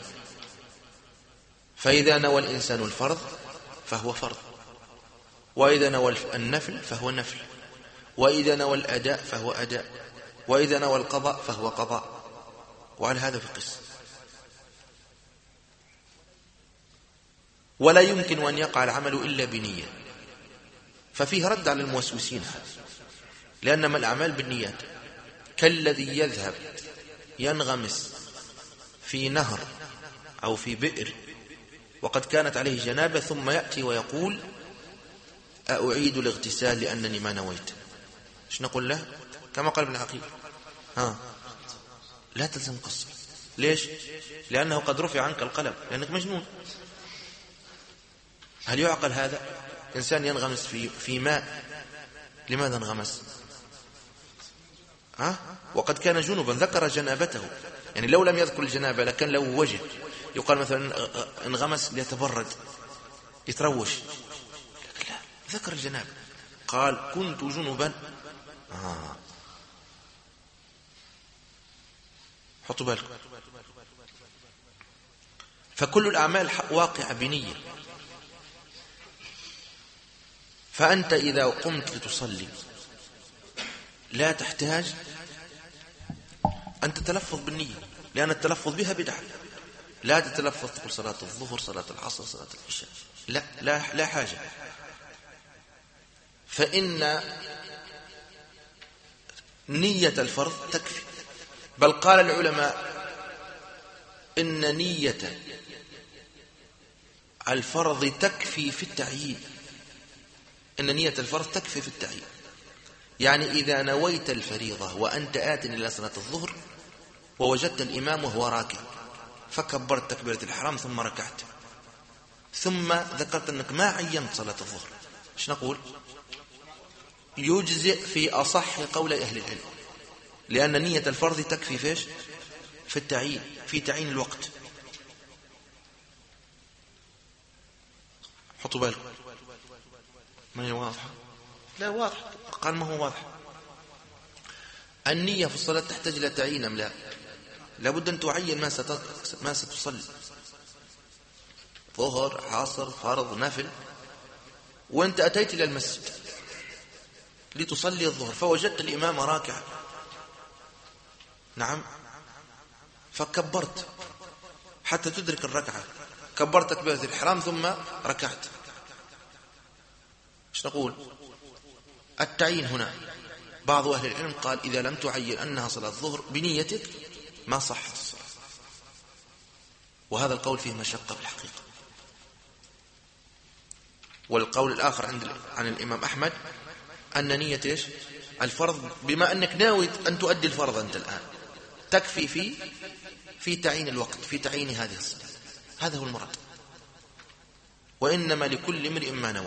فإذا نوى الإنسان الفرض فهو فرض، وإذا نوى النفل فهو نفل، وإذا نوى الأداء فهو أداء، وإذا نوى القضاء فهو قضاء، وعلى هذا فقس. ولا يمكن أن يقع العمل إلا بنية، ففيه رد على الموسوسين، لأنما الأعمال بالنيات، كالذي يذهب ينغمس في نهر أو في بئر وقد كانت عليه جنابة، ثم يأتي ويقول: أعيد الاغتسال لأنني ما نويت. ايش نقول له؟ كما قال ابن عقيل: لا تلزم قصر. ليش؟ لأنه قد رفع عنك القلم، لأنك مجنون. هل يعقل هذا؟ إنسان ينغمس في ماء، لماذا انغمس؟ وقد كان جنبا، ذكر جنابته، يعني لو لم يذكر الجنابة لكن له وجه، يقال مثلا انغمس ليتبرد يتروش، لكن لا، ذكر الجنابة، قال: كنت جنبا. حطوا بالكم. فكل الأعمال واقعة بنية. فأنت إذا قمت لتصلي لا تحتاج أن تتلفظ بالنية، لأن التلفظ بها بدعة. لا تتلفظ تقول صلاة الظهر، صلاة العصر، صلاة العشاء، لا حاجة. فإن نية الفرض تكفي، بل قال العلماء إن نية الفرض تكفي في التعيين. إن نية الفرض تكفي في التعيين، يعني إذا نويت الفريضة وأنت آت إلى صلاة الظهر ووجدت الإمام وهو راكع، فكبرت تكبيرة الإحرام ثم ركعت، ثم ذكرت أنك ما عينت صلاة الظهر، ايش نقول؟ يجزئ في أصح قول أهل العلم، لأن نية الفرض تكفي فيش؟ في التعيين، في تعيين الوقت. حطوا بالكم. ما هي واضحة؟ لا واضح. قال: ما هو واضح؟ النية في الصلاة تحتاج إلى تعيين أم لا؟ لابد أن تعين ما ستصلي، ظهر، عصر، فرض، نفل. وأنت أتيت إلى المسجد لتصلي الظهر فوجدت الإمام راكع، نعم، فكبرت حتى تدرك الركعة، كبرت تكبيرة الإحرام ثم ركعت، ايش نقول؟ التعيين هنا بعض أهل العلم قال: إذا لم تعين أنها صلاة الظهر بنيتك ما صح الصلاة. وهذا القول فيه مشقة بالحقيقة. والقول الآخر عن الإمام أحمد أن نية إيش؟ الفرض، بما أنك ناوي أن تؤدي الفرض أنت الآن، تكفي في تعيين الوقت، في تعيين هذه الصلاة. هذا هو المراد. وإنما لكل امرئ ما نوى.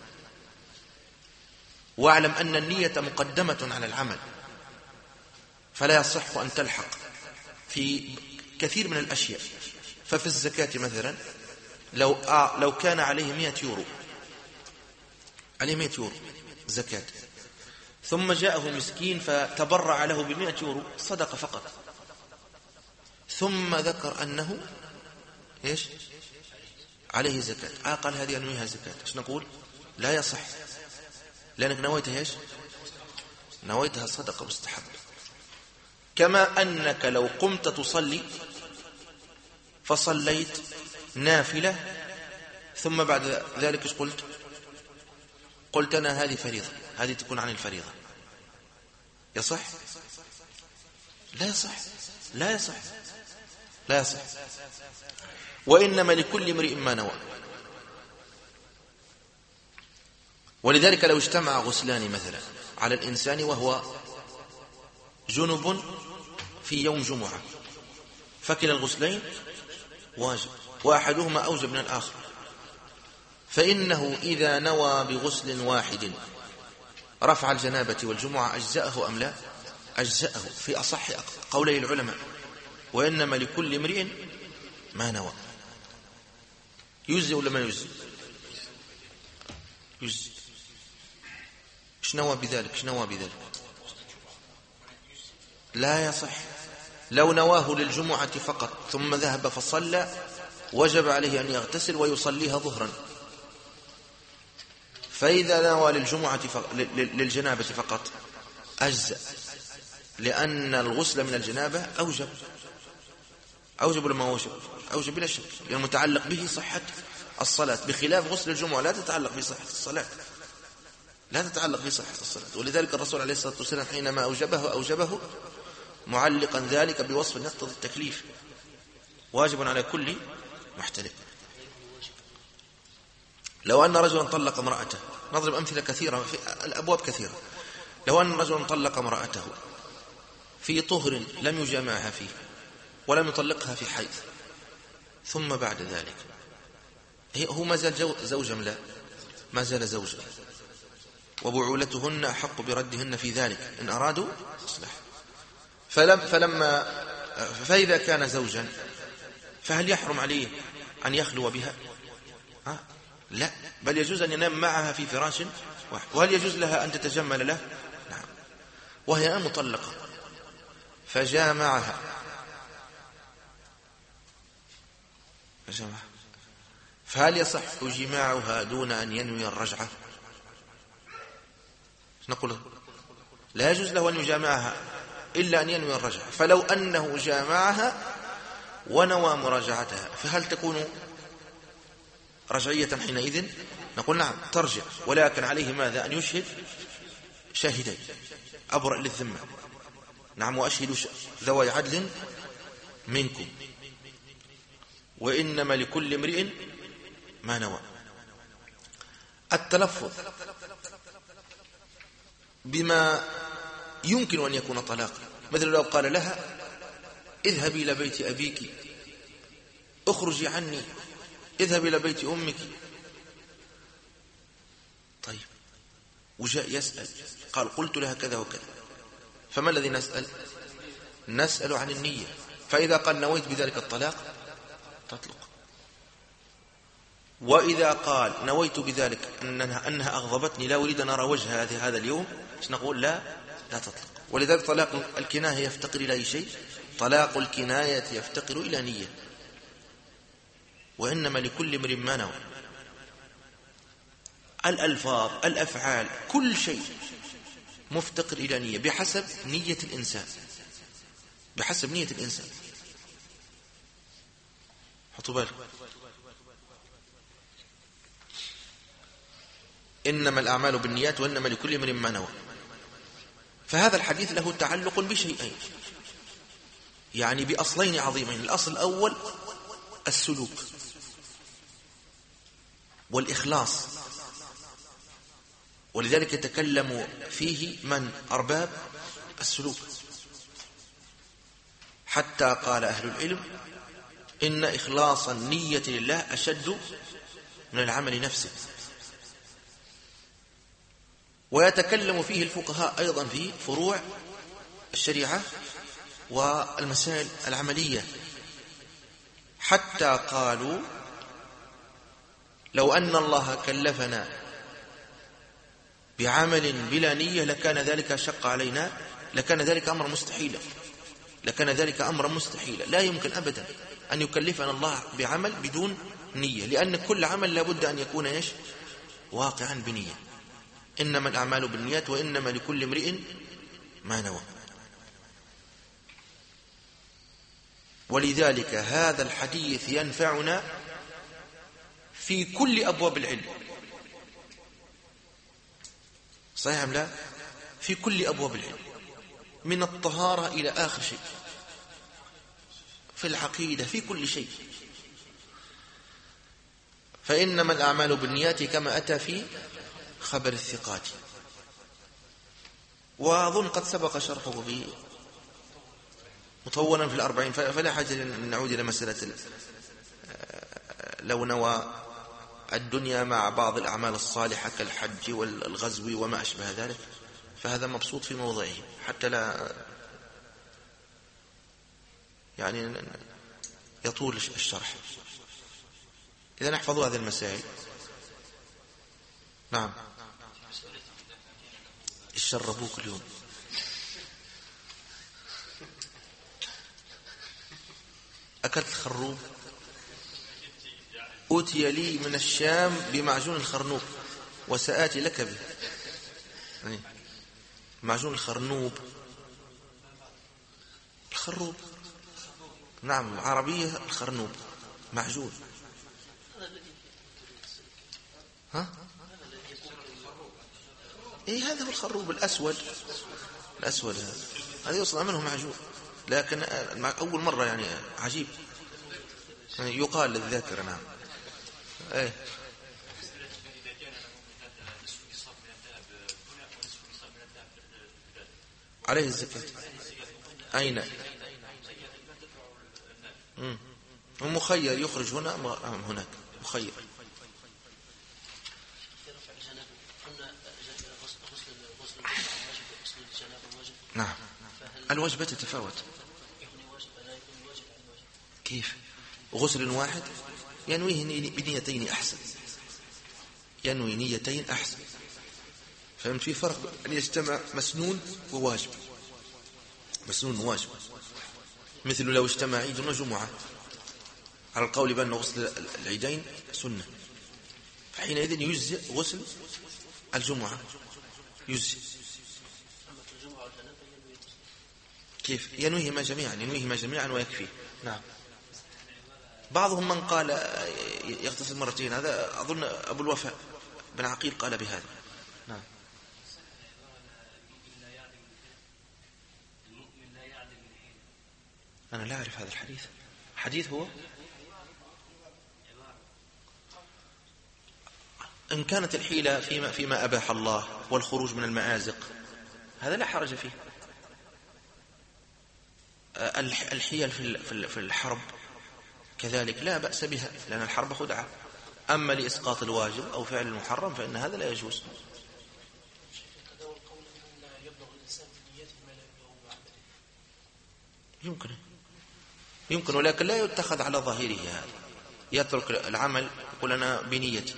واعلم أن النية مقدمة على العمل، فلا يصح أن تلحق في كثير من الأشياء. ففي الزكاة مثلا لو كان عليه 100 يورو، عليه 100 يورو زكاة، ثم جاءه مسكين فتبرع له ب100 يورو صدقة فقط، ثم ذكر أنه إيش؟ عليه زكاة، قال هذه أنويها زكاة، إيش نقول؟ لا يصح، لأنك نويتها إيش؟ نويتها صدقة مستحب. كما أنك لو قمت تصلي فصليت نافلة ثم بعد ذلك إيش قلت؟ قلت أنا هذه فريضة، هذه تكون عن الفريضة، يصح؟ لا يصح، لا يصح، لا يصح. وإنما لكل امرئ ما نوى. ولذلك لو اجتمع غسلان مثلا على الإنسان وهو جنب في يوم جمعة، فكلا الغسلين واجب، وأحدهما أوجب من الآخر، فإنه إذا نوى بغسل واحد رفع الجنابة والجمعة أجزأه أم لا؟ أجزأه في أصح قولي العلماء، وإنما لكل امرئ ما نوى. يجزئ ولا ما يجزئ؟ يجزئ. ايش نوى بذلك؟ ايش نوى بذلك؟ لا يصح. لو نواه للجمعة فقط ثم ذهب فصلى وجب عليه أن يغتسل ويصليها ظهرا. فإذا نوى للجمعة للجنابة فقط أجزأ، لأن الغسل من الجنابة أوجب لما أوجب، أوجب بلا شك، لأنه متعلق به صحة الصلاة، بخلاف غسل الجمعة لا تتعلق بصحة الصلاة، لا تتعلق بصحة الصلاة. ولذلك الرسول عليه الصلاة والسلام حينما أوجبه معلقا ذلك بوصف يقتضي التكليف، واجب على كل محتلم. لو أن رجلا طلق امرأته، نضرب أمثلة كثيرة في الأبواب كثيرة. لو أن رجلا طلق امرأته في طهر لم يجامعها فيه ولم يطلقها في حيض، ثم بعد ذلك هو ما زال زوجا؟ لا، ما زال زوجا، وبعولتهن أحق بردهن في ذلك إن أرادوا إصلاح. فإذا كان زوجا فهل يحرم عليه أن يخلو بها؟ لا، بل يجوز أن ينام معها في فراش واحد. وهل يجوز لها أن تتجمل له؟ نعم. وهي مطلقة فجامعها، فهل يصح جماعها دون أن ينوي الرجعة؟ نقول لا يجوز له أن يجامعها إلا أن ينوي الرجعة. فلو أنه جامعها ونوى مراجعتها فهل تكون رجعية حينئذ؟ نقول نعم ترجع، ولكن عليه ماذا؟ أن يشهد شاهدين أبرأ للذمة. نعم، وأشهد ذوي عدل منكم، وإنما لكل امرئ ما نوى. التلفظ بما يمكن أن يكون طلاقا، مثل لو قال لها اذهبي إلى بيت أبيك، اخرجي عني، اذهبي إلى بيت أمك. طيب، وجاء يسأل قال قلت لها كذا وكذا، فما الذي نسأل؟ نسأل عن النية. فإذا قال نويت بذلك الطلاق تطلق. وإذا قال نويت بذلك أنها أغضبتني لا أريد أن أرى وجهها هذا اليوم، نقول لا تطلق. ولذلك طلاق الكناية يفتقر إلى أي شيء؟ طلاق الكناية يفتقر إلى نية. وإنما لكل امرئ ما نوى. الألفاظ، الأفعال، كل شيء مفتقر إلى نية بحسب نية الإنسان، بحسب نية الإنسان. حطوا بالك. إنما الأعمال بالنيات وإنما لكل امرئ ما نوى. فهذا الحديث له تعلق بشيئين، يعني بأصلين عظيمين. الأصل الأول السلوك والإخلاص، ولذلك يتكلم فيه من؟ أرباب السلوك. حتى قال أهل العلم إن إخلاص النية لله أشد من العمل نفسه. ويتكلم فيه الفقهاء أيضا في فروع الشريعة والمسائل العملية، حتى قالوا لو أن الله كلفنا بعمل بلا نية لكان ذلك شق علينا، لكان ذلك أمر مستحيلا، لكان ذلك أمر مستحيلا. لا يمكن أبدا أن يكلفنا الله بعمل بدون نية، لأن كل عمل لابد أن يكون واقعا بنية. إنما الأعمال بالنيات وإنما لكل امرئ ما نوى. ولذلك هذا الحديث ينفعنا في كل أبواب العلم. صحيح أم لا؟ في كل أبواب العلم، من الطهارة إلى آخر شيء، في العقيدة، في كل شيء. فإنما الأعمال بالنيات كما أتى في خبر الثقات. وأظن قد سبق شرحه مطولا في 40، فلا حاجة أن نعود إلى مسألة لو نوى الدنيا مع بعض الأعمال الصالحة كالحج والغزو وما أشبه ذلك، فهذا مبسوط في موضعه حتى لا يعني يطول الشرح. إذا نحفظوا هذه المسائل. نعم. يشربوك اليوم. أكلت خروب. أوتي لي من الشام بمعجون الخرنوب وسآتي لك به. معجون الخرنوب، الخروب، نعم عربية الخرنوب معجون. ها؟ إيه هذا هو الخروب الأسود، الأسود هذا يصنع منه معجون، لكن أول مرة يعني عجيب يعني يقال للذاكرة. نعم. إيه عليه الزكاة. أين؟ مخير يخرج هنا هناك مخير. نعم. الوجبة تتفاوت. كيف؟ غسل واحد ينويه بنيتين أحسن، ينوي نيتين أحسن. فهمت؟ في فرق أن يجتمع مسنون وواجب. مسنون وواجب، مثل لو اجتمع عيد وجمعة على القول بأن غسل العيدين سنة، فحينئذ يجزئ غسل الجمعة، يجزئ. كيف؟ ينويهما جميعا، ينويهما جميعا ويكفي. نعم. بعضهم من قال يغتسل مرتين، هذا أظن أبو الوفاء بن عقيل قال بهذا. نعم. أنا لا أعرف هذا الحديث. حديث هو إن كانت الحيلة فيما أباح الله والخروج من المآزق هذا لا حرج فيه. الحيل في الحرب كذلك لا بأس بها، لأن الحرب خدعة. أما لإسقاط الواجب أو فعل المحرم فإن هذا لا يجوز. يمكن ولكن لا يتخذ على ظاهره هذا. يترك العمل يقول أنا بنيتي.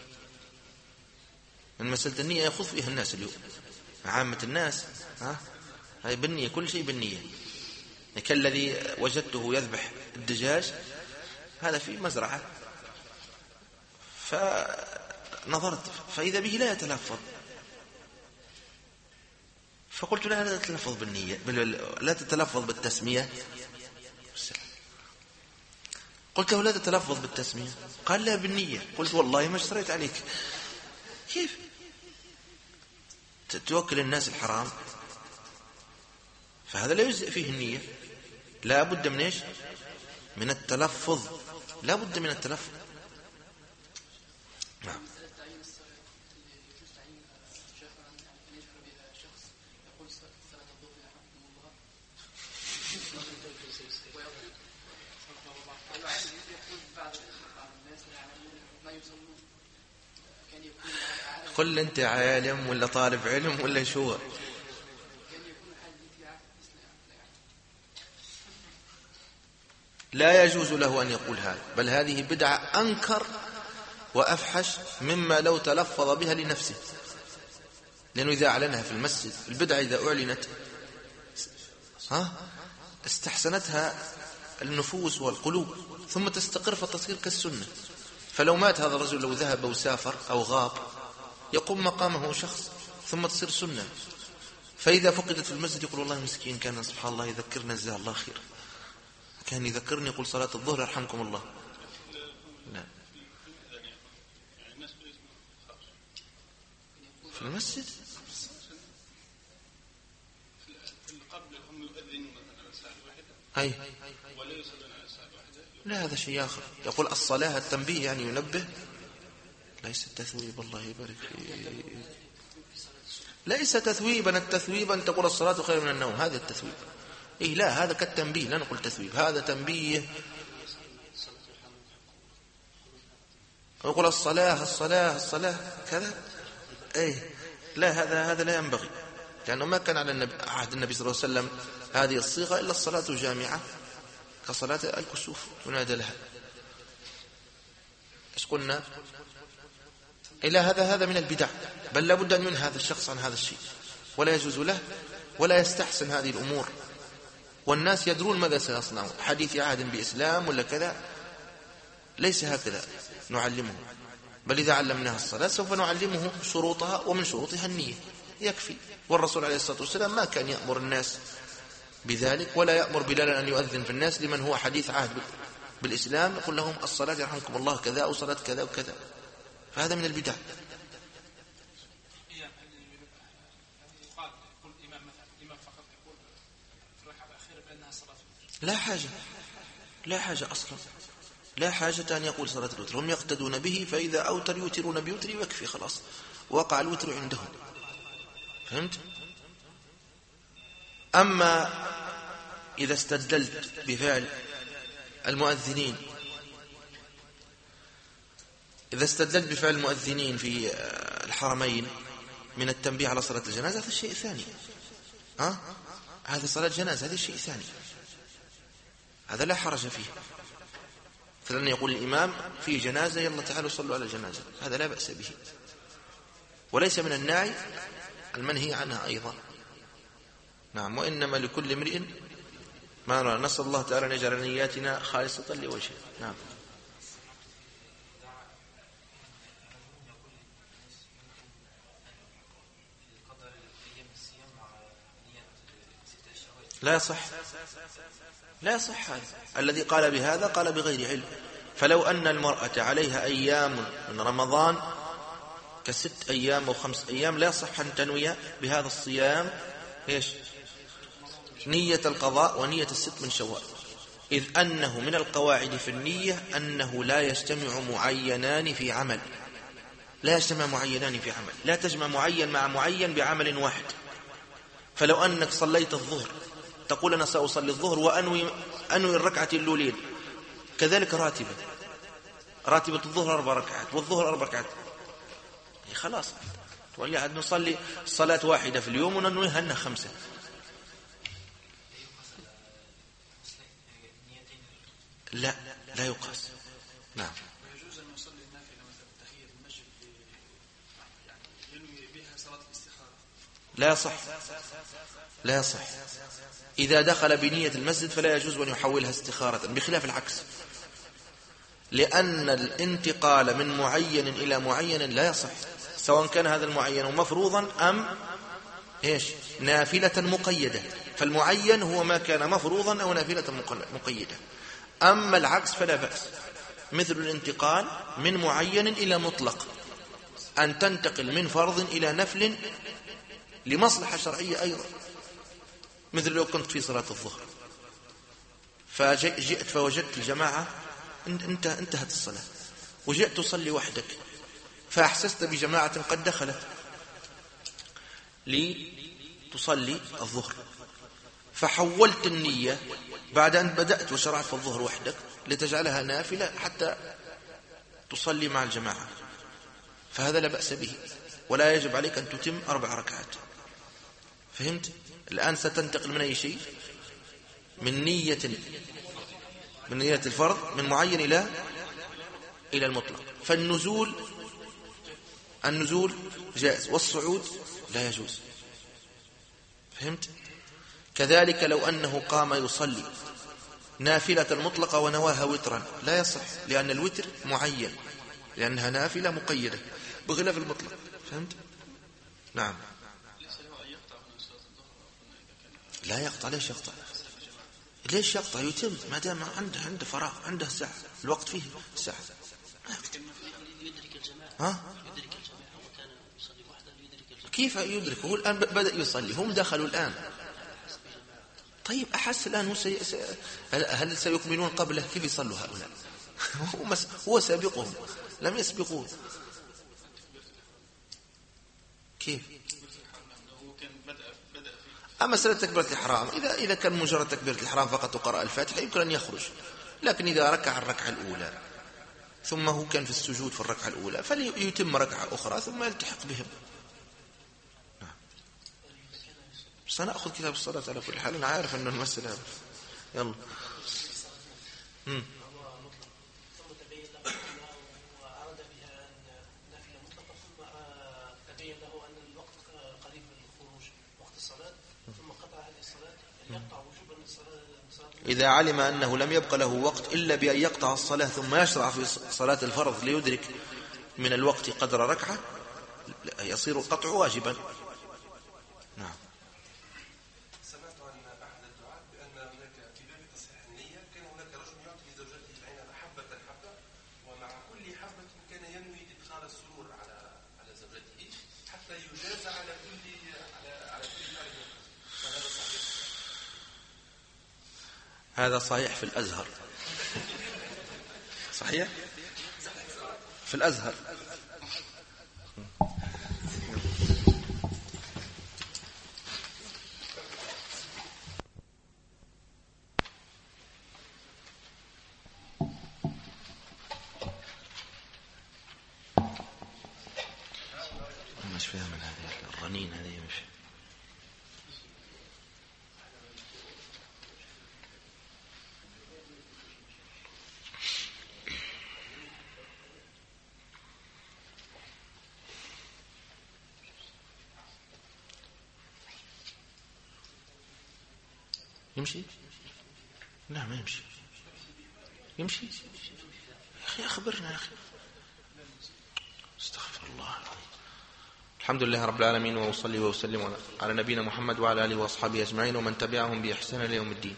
من مسألة النية يخوض فيها الناس اليوم، عامة الناس هاي بالنية، كل شيء بالنية. كالذي وجدته يذبح الدجاج هذا في مزرعة، فنظرت فإذا به لا يتلفظ، فقلت له لا تتلفظ بالنية، لا تتلفظ بالتسمية. قلت له لا تتلفظ بالتسمية، قال لا بالنية. قلت والله ما اشتريت عليك. كيف توكل الناس الحرام؟ فهذا لا يجزئ فيه النية، لا بد من ايش؟ من التلفظ، لا بد من التلفظ. نعم. قل أنت عالم ولا طالب علم ولا شو؟ لا يجوز له أن يقول هذا، بل هذه بدعة أنكر وأفحش مما لو تلفظ بها لنفسه، لأنه إذا أعلنها في المسجد، البدعة إذا أعلنت استحسنتها النفوس والقلوب ثم تستقر فتصير كالسنة. فلو مات هذا الرجل، لو ذهب وسافر أو غاب، يقوم مقامه شخص ثم تصير سنة. فإذا فقدت في المسجد يقول والله مسكين كان سبحان الله يذكرنا جزاه الله خير، كان يذكرني يقول صلاة الظهر يرحمكم الله. لا في المسجد أي لا، هذا شيء آخر. يقول الصلاة التنبيه يعني ينبه، ليس التثويب. الله يبارك فيك. ليس تثويبا. التثويب أن تقول الصلاة خير من النوم، هذا التثويب. إيه لا، هذا كالتنبيه، لا نقول تثويب، هذا تنبيه. يقول الصلاة الصلاة الصلاة كذا، إيه لا، هذا لا ينبغي. لأنه ما كان على عهد النبي صلى الله عليه وسلم هذه الصيغة إلا الصلاة الجامعة كصلاة الكسوف ينادى لها. إيش قلنا؟ إلى هذا من البدع، بل لا بد أن ينهى هذا الشخص عن هذا الشيء، ولا يجوز له ولا يستحسن هذه الأمور. والناس يدرون ماذا سيصنعون، حديث عهد بإسلام ولا كذا، ليس هكذا نعلمه، بل إذا علمناها الصلاة سوف نعلمه شروطها، ومن شروطها النية يكفي. والرسول عليه الصلاة والسلام ما كان يأمر الناس بذلك، ولا يأمر بلالا أن يؤذن في الناس لمن هو حديث عهد بالإسلام، يقول لهم الصلاة يرحمكم الله كذا أو صلاة كذا وكذا، فهذا من البدع. لا حاجة أصلا، لا حاجة أن يقول صلاة الوتر، هم يقتدون به، فإذا أوتر يوترون بيوتر ويكفي خلاص، وقع الوتر عندهم. فهمت؟ أما إذا استدلت بفعل المؤذنين، في الحرمين من التنبيه على صلاة الجنازة، هذا شيء ثاني. هذا صلاة جنازة، هذا شيء ثاني، هذا لا حرج فيه. فلن يقول الإمام في جنازة يلا تعالوا صلوا على الجنازة، هذا لا بأس به، وليس من الناعي المنهي عنها أيضا. نعم، وإنما لكل امرئ ما نرى، نسأل الله تعالى أن يجعل نياتنا خالصة لوجهه. نعم. لا يصح هذا. الذي قال بهذا قال بغير علم. فلو أن المرأة عليها أيام من رمضان ك6 أيام أو 5 أيام، لا يصح أن تنوي بهذا الصيام نية القضاء ونية الست من شوال، إذ أنه من القواعد في النية أنه لا يجتمع معينان في عمل، لا تجمع معين مع معين بعمل واحد. فلو أنك صليت الظهر تقول أنا سأصلي الظهر وأنوي الركعة الأولين، كذلك راتبة الظهر 4 ركعات والظهر 4 ركعات، خلاص تولي عاد نصلي صلاة واحدة في اليوم وننويها لنا 5. لا يقاس. نعم. يجوز أن يصلي النافلة مثلا تحية المسجد ينوي بها صلاة الاستخارة؟ لا يصح. إذا دخل بنية المسجد فلا يجوز أن يحولها استخارة، بخلاف العكس، لأن الانتقال من معين إلى معين لا يصح، سواء كان هذا المعين مفروضا أم نافلة مقيدة. فالمعين هو ما كان مفروضا أو نافلة مقيدة. أما العكس فلا بأس، مثل الانتقال من معين إلى مطلق، أن تنتقل من فرض إلى نفل لمصلحة شرعية أيضا، مثل لو كنت في صلاة الظهر فجئت فوجدت الجماعة انتهت الصلاة، وجئت تصلي وحدك، فأحسست بجماعة قد دخلت لتصلي الظهر، فحولت النية بعد أن بدأت وشرعت في الظهر وحدك لتجعلها نافلة حتى تصلي مع الجماعة، فهذا لا بأس به، ولا يجب عليك أن تتم 4 ركعات. فهمت؟ الآن ستنتقل من أي شيء؟ من نية الفرض، من معين إلى المطلق. فالنزول جائز، والصعود لا يجوز. فهمت؟ كذلك لو أنه قام يصلي نافلة المطلقة ونواها وترا لا يصح، لأن الوتر معين، لأنها نافلة مقيدة بخلاف المطلق. فهمت؟ نعم. لا يقطع. ليش يقطع؟ يتم ما دام عنده فراغ، عنده ساعة، الوقت فيه ساعة. كيف يدرك؟ هو الآن بدأ يصلي، هم دخلوا الآن. طيب أحس الآن هل سيكملون قبله؟ كيف يصلوا هؤلاء؟ هو سابقهم، لم يسبقوه. كيف؟ أما مسألة تكبيرة الإحرام، إذا كان مجرد تكبيرة الإحرام فقط وقرأ الفاتحة يمكن أن يخرج، لكن إذا ركع الركعة الأولى ثم هو كان في السجود في الركعة الأولى فليتم ركعة أخرى ثم يلتحق بهم. بس أنا أخذ كتاب الصلاة على كل حال، أنا عارف أنه المسألة هذا. يلا. ثم تبين له أنه وأراد بها أن نافلة مطلقة، ثم تبين له أن الوقت قريب من الخروج وقت الصلاة، ثم قطع هذه الصلاة، يقطع وجوبا الصلاة. إذا علم أنه لم يبق له وقت إلا بأن يقطع الصلاة ثم يشرع في صلاة الفرض ليدرك من الوقت قدر ركعة، يصير القطع واجبا. نعم. سمعت عن أحد الدعاة بأن هناك في باب تصحيح النية كان هناك رجل يعطي لزوجته العنب حبة حبة، ومع كل حبة كان ينوي إدخال السرور على زوجته حتى يجازى على كل فعل. فهذا صحيح؟ هذا صحيح في الأزهر. صحيح في الأزهر. مش فاهم من هذه الرنين هذه مش يمشي؟ لا ما يمشي. يمشي يا أخي، أخبرنا يا أخي. استغفر الله العظيم. الحمد لله رب العالمين، وأصلي وأسلم على نبينا محمد وعلى آله وأصحابه أجمعين ومن تبعهم بإحسان إلى يوم الدين.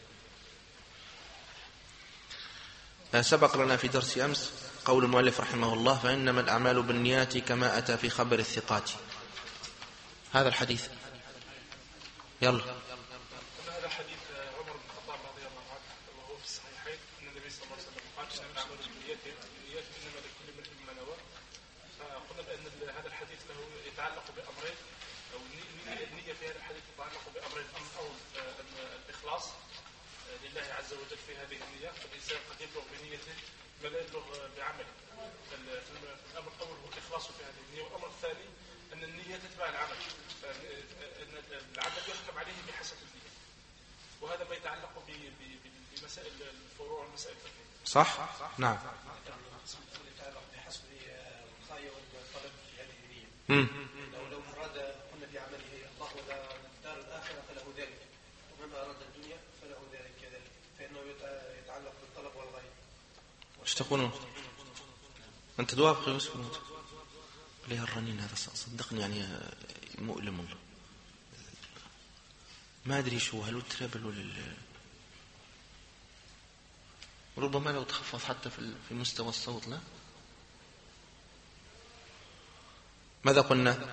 سبق لنا في درس أمس قول المؤلف رحمه الله: فإنما الأعمال بالنيات كما أتى في خبر الثقات. هذا الحديث يلا. هذا حديث عمر بن الخطاب رضي الله عنه وهو في الصحيحين أن النبي صلى الله عليه وسلم قال: إنما الأعمال بالنيات إنما لكل امرئ ما نوى. فقلنا بأن هذا الحديث له يتعلق بأمرين، أو النية في هذا الحديث تتعلق بأمرين. الأمر الأول الإخلاص لله عز وجل في هذه النية، فالإنسان قد يبلغ بنيته ما لا يبلغ بعمله. الأمر الأول هو الإخلاص في هذه النية، والأمر الثاني أن النية تتبع العمل، فإن العمل يحكم عليه بحسب النية، وهذا ما يتعلق بمسائل الفروع والمسائل الفقهية. صح؟ نعم. يتعلق بحسب الغاية والطلب في هذه النية. لو أراد قلنا بعمله الله ودار الآخرة فله ذلك، ومن أراد الدنيا فله ذلك كذلك، فإنه يتعلق بالطلب والغاية. ايش تقولون؟ أنت توافق يوسف؟ ليه الرنين هذا؟ صدقني يعني مؤلم والله. ما أدري شو، هل الترابل ولا ربما لو تخفض حتى في مستوى الصوت. لا، ماذا قلنا؟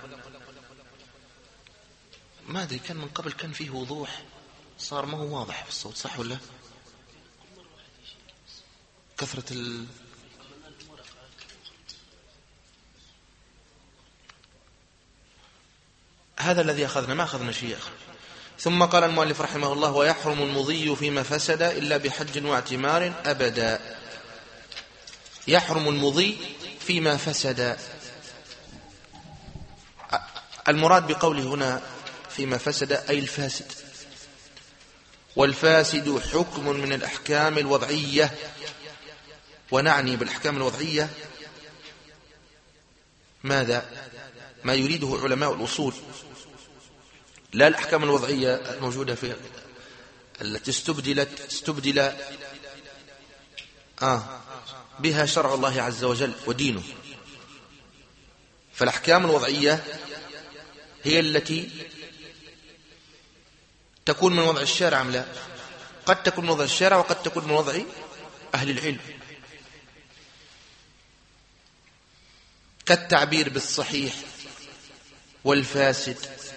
ما أدري، كان من قبل كان فيه وضوح، صار ما هو واضح في الصوت، صح ولا؟ كثرة هذا الذي أخذنا، ما أخذنا شيء أخر. ثم قال المؤلف رحمه الله: ويحرم المضي فيما فسد إلا بحج واعتمار أبدا. يحرم المضي فيما فسد. المراد بقوله هنا فيما فسد أي الفاسد، والفاسد حكم من الأحكام الوضعية. ونعني بالأحكام الوضعية ماذا؟ ما يريده علماء الأصول، لا الأحكام الوضعية الموجودة في التي استبدل بها شرع الله عز وجل ودينه. فالأحكام الوضعية هي التي تكون من وضع الشارع أم لا؟ قد تكون من وضع الشارع وقد تكون من وضع أهل العلم، كالتعبير بالصحيح والفاسد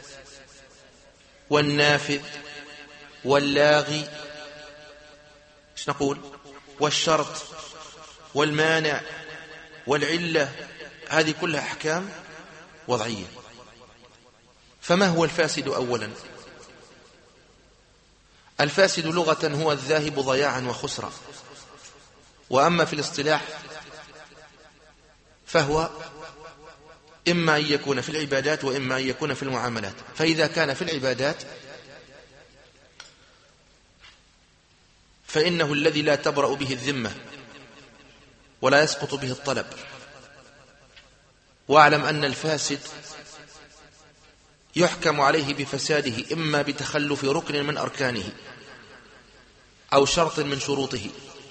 والنافذ واللاغي، ايش نقول؟ والشرط والمانع والعلة، هذه كلها أحكام وضعية. فما هو الفاسد أولا؟ الفاسد لغة هو الذاهب ضياعا وخسرا، وأما في الاصطلاح فهو إما أن يكون في العبادات وإما أن يكون في المعاملات. فإذا كان في العبادات فإنه الذي لا تبرأ به الذمة ولا يسقط به الطلب. واعلم أن الفاسد يحكم عليه بفساده إما بتخلف ركن من أركانه أو شرط من شروطه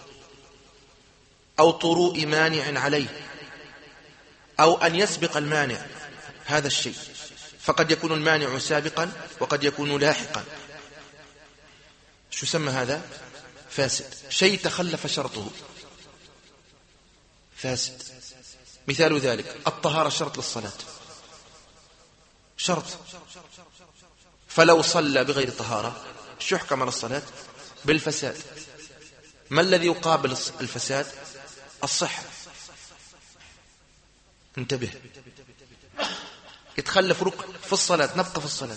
أو طروء مانع عليه أو أن يسبق المانع هذا الشيء، فقد يكون المانع سابقا وقد يكون لاحقا. شو يسمى هذا؟ فاسد. شيء تخلف شرطه فاسد. مثال ذلك الطهارة شرط للصلاة، شرط، فلو صلى بغير طهارة شو يحكم على الصلاة؟ بالفساد. ما الذي يقابل الفساد؟ الصحة. انتبه، يتخلف ركن في الصلاة، نبقى في الصلاة.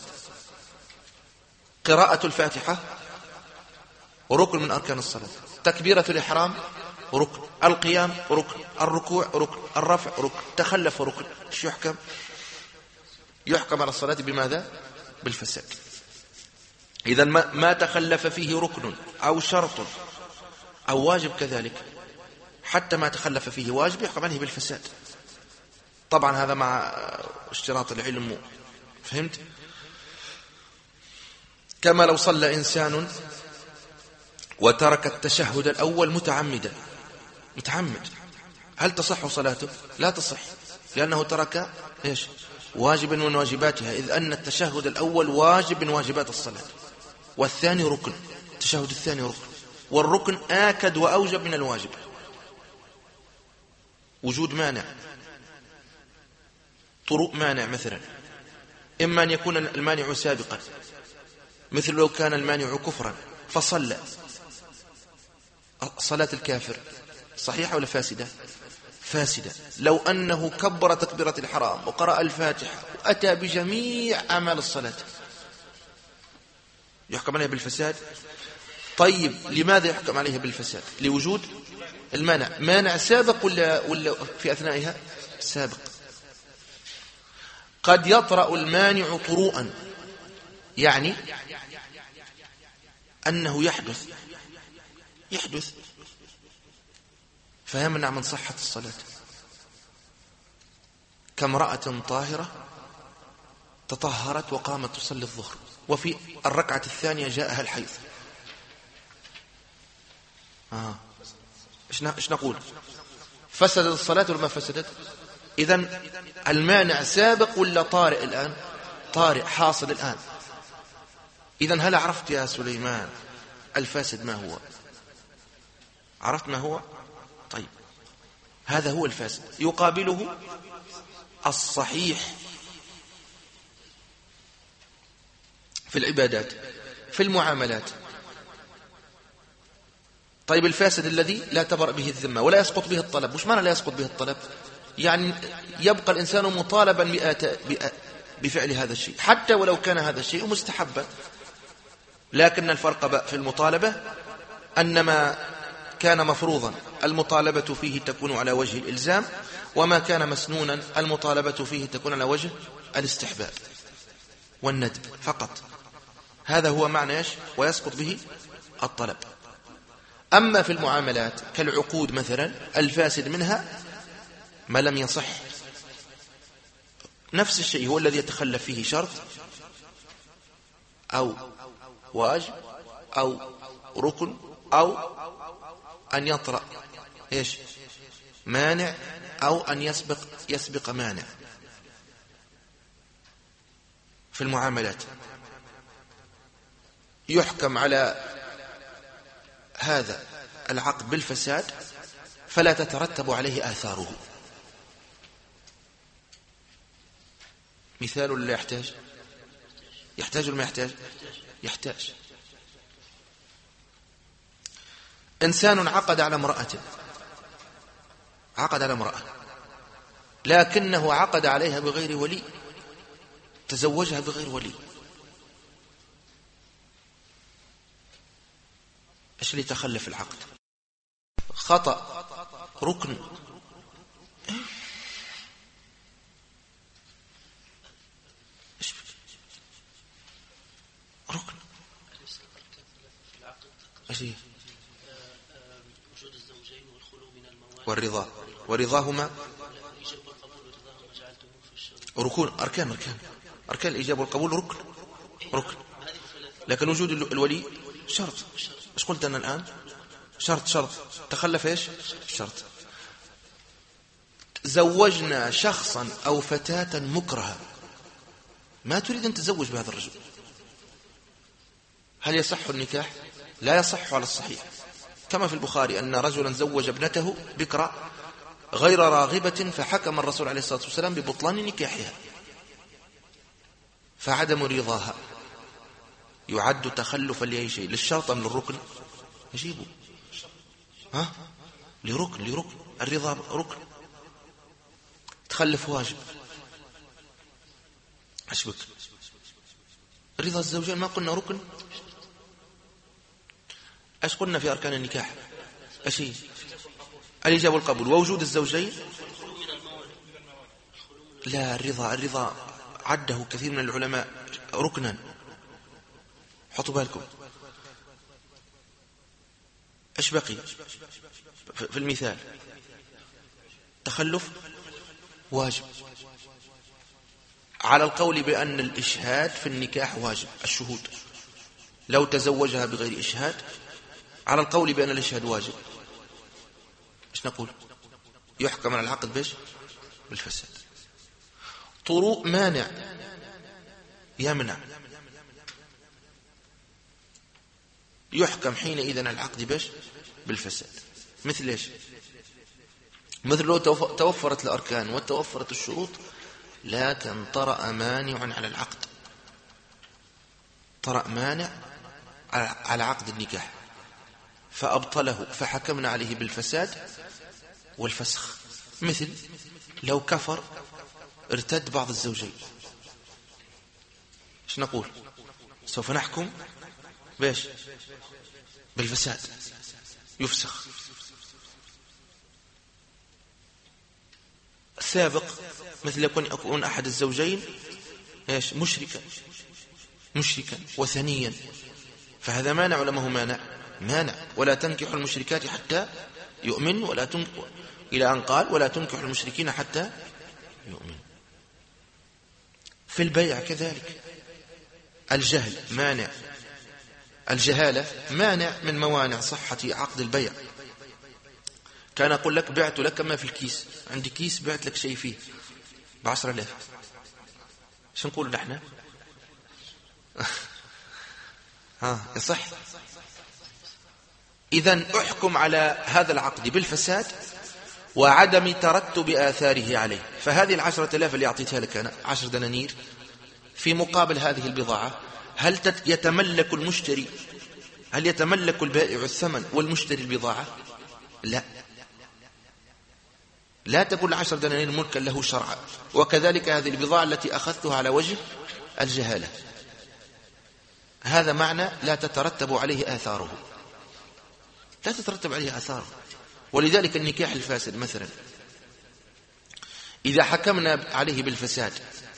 قراءة الفاتحة ركن من أركان الصلاة، تكبيرة الإحرام ركن، القيام ركن، الركوع ركن، الرفع ركن، تخلف ركن، شو يحكم؟ يحكم على الصلاة بماذا؟ بالفساد. إذا ما تخلف فيه ركن أو شرط أو واجب كذلك، حتى ما تخلف فيه واجب يحكم عليه بالفساد. طبعا هذا مع اشتراط العلم، فهمت؟ كما لو صلى إنسان وترك التشهد الأول متعمدا، متعمد، هل تصح صلاته؟ لا تصح، لأنه ترك إيش؟ واجب من واجباتها، إذ أن التشهد الأول واجب من واجبات الصلاة، والثاني ركن، التشهد الثاني ركن، والركن آكد وأوجب من الواجب. وجود مانع، طروء مانع مثلا، إما أن يكون المانع سابقا، مثل لو كان المانع كفرا فصلى، صلاة الكافر صحيحة ولا فاسدة؟ فاسدة. لو أنه كبر تكبيرة الحرام وقرأ الفاتحة وأتى بجميع أعمال الصلاة يحكم عليه بالفساد. طيب لماذا يحكم عليه بالفساد؟ لوجود المانع. مانع سابق ولا في أثنائها؟ سابق. قد يطرأ المانع طروءا، يعني أنه يحدث فيمنع من صحة الصلاة، كامرأة طاهرة تطهرت وقامت تصلي الظهر وفي الركعة الثانية جاءها الحيض، إيش نقول؟ فسدت الصلاة ولا ما فسدت؟ إذن المانع سابق ولا طارئ الآن؟ طارئ، حاصل الآن. إذن هل عرفت يا سليمان الفاسد ما هو؟ عرفت ما هو؟ طيب، هذا هو الفاسد. يقابله الصحيح في العبادات، في المعاملات. طيب الفاسد الذي لا تبرأ به الذمة ولا يسقط به الطلب. وش معنى لا يسقط به الطلب؟ يعني يبقى الإنسان مطالبا بفعل هذا الشيء حتى ولو كان هذا الشيء مستحبا، لكن الفرق في المطالبة أن ما كان مفروضا المطالبة فيه تكون على وجه الإلزام، وما كان مسنونا المطالبة فيه تكون على وجه الاستحباب والندب فقط. هذا هو معنى إيش؟ ويسقط به الطلب. أما في المعاملات كالعقود مثلا، الفاسد منها ما لم يصح، نفس الشيء هو الذي يتخلف فيه شرط أو واجب أو ركن أو أن يطرأ إيش؟ مانع أو أن يسبق مانع. في المعاملات يحكم على هذا العقد بالفساد فلا تترتب عليه آثاره. مثال لا يحتاج؟ يحتاج ولا ما يحتاج؟ يحتاج. إنسان عقد على امرأة، عقد على امرأة لكنه عقد عليها بغير ولي، تزوجها بغير ولي. إيش اللي تخلف العقد؟ خطأ، ركن. أشياء وجود الزوجين والخلو من الموانع والرضا ورضاهما الإجابة والقبول ورضاهما جعلته في الشروط. ركون أركان الإجابة والقبول ركن لكن وجود الولي شرط. ايش قلت أنا الآن؟ شرط تخلف ايش؟ شرط. زوجنا شخصا أو فتاة مكرها، ما تريد أن تزوج بهذا الرجل، هل يصح النكاح؟ لا يصح على الصحيح، كما في البخاري أن رجلا زوج ابنته بكرة غير راغبة فحكم الرسول عليه الصلاة والسلام ببطلان نكاحها، فعدم رضاها يعد تخلفا لأي شيء، للشرط أم للركن؟ يجيبه لركن الرضا ركن، تخلف واجب. أشبك رضا الزوجين ما قلنا ركن؟ ايش قلنا في أركان النكاح؟ أشي الإجابة والقبول ووجود الزوجين. لا، الرضا عده كثير من العلماء ركنا، حطوا بالكم. ايش بقي في المثال؟ تخلف واجب، على القول بأن الإشهاد في النكاح واجب، الشهود لو تزوجها بغير إشهاد، على القول بأن الإشهاد واجب، ايش نقول؟ يحكم على العقد بيش؟ بالفساد. طروء مانع يمنع، يحكم حينئذ على العقد بيش؟ بالفساد. مثل ايش؟ مثل لو توفرت الأركان وتوفرت الشروط لكن طرأ مانع على العقد، طرأ مانع على عقد النكاح فأبطله فحكمنا عليه بالفساد والفسخ. مثل لو كفر ارتد بعض الزوجين، ايش نقول؟ سوف نحكم بايش؟ بالفساد، يفسخ. السابق مثل يكون أحد الزوجين ايش؟ مشركا وثنيا، فهذا مانع ولا ما هو مانع؟ ولا تنكحوا المشركات حتى يؤمن، إلى أن قال ولا تنكحوا المشركين حتى يؤمن. في البيع كذلك الجهل مانع، الجهالة مانع من موانع صحة عقد البيع. كان أقول لك بعت لك ما في الكيس، عندي كيس بعت لك شيء فيه ب10,000، شو نقول نحن؟ يصح. إذن أحكم على هذا العقد بالفساد وعدم ترتب آثاره عليه. فهذه 10,000 اللي أعطيتها لك أنا 10 دنانير في مقابل هذه البضاعة، هل يتملك المشتري، هل يتملك البائع الثمن والمشتري البضاعة؟ لا تكون 10 دنانير ملكا له شرعا. وكذلك هذه البضاعة التي أخذتها على وجه الجهالة، هذا معنى لا تترتب عليه آثاره، لا تترتب عليه آثاره. ولذلك النكاح الفاسد مثلا إذا حكمنا عليه بالفساد،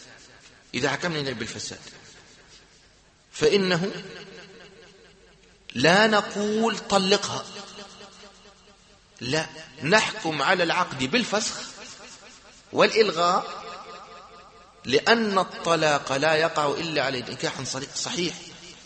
فإنه لا نقول طلقها، لا، نحكم على العقد بالفسخ والإلغاء، لأن الطلاق لا يقع إلا على نكاح صحيح.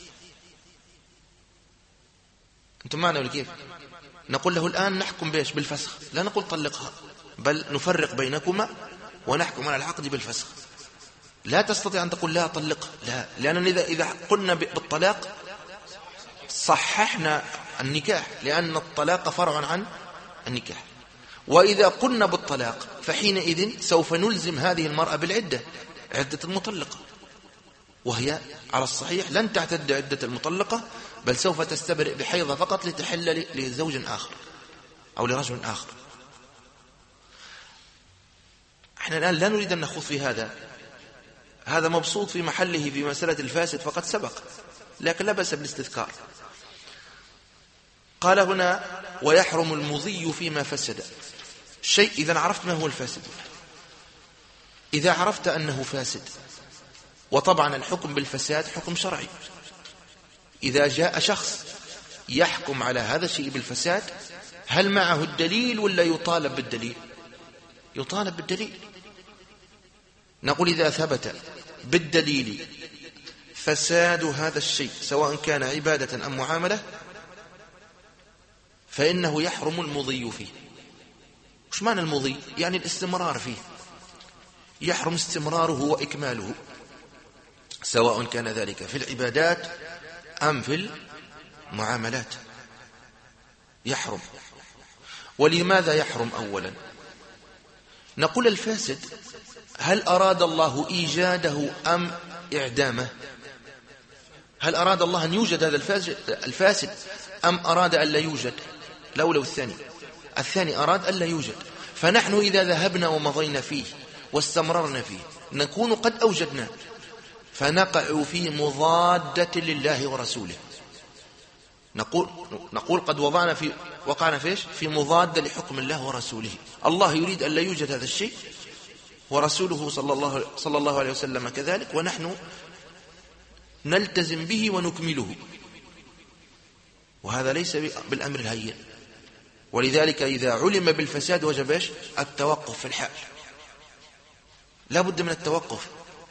أنتم معنا ولا كيف؟ نقول له الآن نحكم بيش؟ بالفسخ، لا نقول طلقها، بل نفرق بينكما ونحكم على العقد بالفسخ. لا تستطيع أن تقول لا طلقها، لا، لأن إذا قلنا بالطلاق صححنا النكاح، لأن الطلاق فرع عن النكاح. وإذا قلنا بالطلاق فحينئذ سوف نلزم هذه المرأة بالعدة، عدة المطلقة، وهي على الصحيح لن تعتد عدة المطلقة، بل سوف تستبرئ بحيضة فقط لتحل لزوج آخر أو لرجل آخر. احنا الآن لا نريد أن نخوض في هذا مبسوط في محله في مسألة الفاسد فقد سبق، لكن لا بأس بالاستذكار. قال هنا ويحرم المضي فيما فسد شيء. إذا عرفت ما هو الفاسد، إذا عرفت أنه فاسد، وطبعا الحكم بالفساد حكم شرعي. إذا جاء شخص يحكم على هذا الشيء بالفساد، هل معه الدليل ولا يطالب بالدليل؟ يطالب بالدليل. نقول إذا ثبت بالدليل فساد هذا الشيء سواء كان عبادة أم معاملة فإنه يحرم المضي فيه. وش معنى المضي؟ يعني الاستمرار فيه، يحرم استمراره وإكماله، سواء كان ذلك في العبادات أم في المعاملات، يحرم. ولماذا يحرم؟ أولا نقول الفاسد هل أراد الله إيجاده أم إعدامه؟ هل أراد الله أن يوجد هذا الفاسد أم أراد أن لا يوجد؟ لو الثاني أراد أن لا يوجد. فنحن إذا ذهبنا ومضينا فيه واستمررنا فيه نكون قد أوجدنا، فنقع في مضادة لله ورسوله. نقول قد وقعنا في مضادة لحكم الله ورسوله. الله يريد أن لا يوجد هذا الشيء ورسوله صلى الله عليه وسلم كذلك، ونحن نلتزم به ونكمله، وهذا ليس بالأمر الهين. ولذلك إذا علم بالفساد وجب التوقف في الحال، لا بد من التوقف.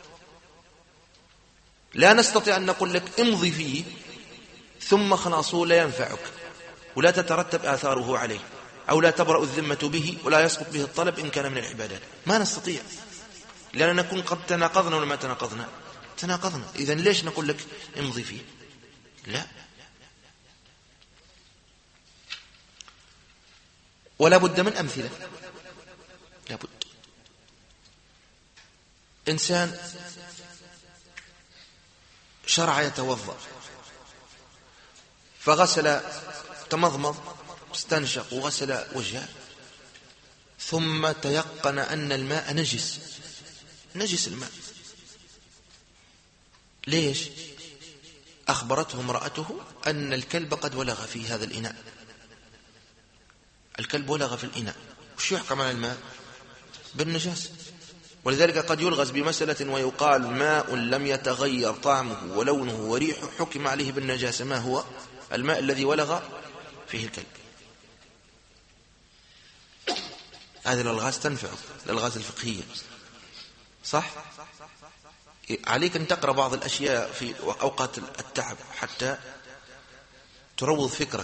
لا نستطيع أن نقول لك امضي فيه ثم خلاصه لا ينفعك ولا تترتب آثاره عليه، أو لا تبرأ الذمة به ولا يسقط به الطلب إن كان من العبادات. ما نستطيع، لأننا نكون قد تناقضنا ولا ما تناقضنا. إذن ليش نقول لك امضي فيه؟ لا. ولا بد من أمثلة. لا بد. إنسان شرع يتوضأ فغسل، تمضمض استنشق وغسل وجهه، ثم تيقن أن الماء نجس الماء. ليش؟ أخبرته امرأته أن الكلب قد ولغ في هذا الإناء. الكلب ولغ في الإناء، وش يحكم على الماء؟ بالنجاسة. ولذلك قد يلغز بمسألة ويقال ماء لم يتغير طعمه ولونه وريحه حكم عليه بالنجاسة. ما هو؟ الماء الذي ولغ فيه الكلب. هذه الألغاز تنفع، الألغاز الفقهية، صح؟ عليك أن تقرأ بعض الأشياء في أوقات التعب حتى تروض فكرك.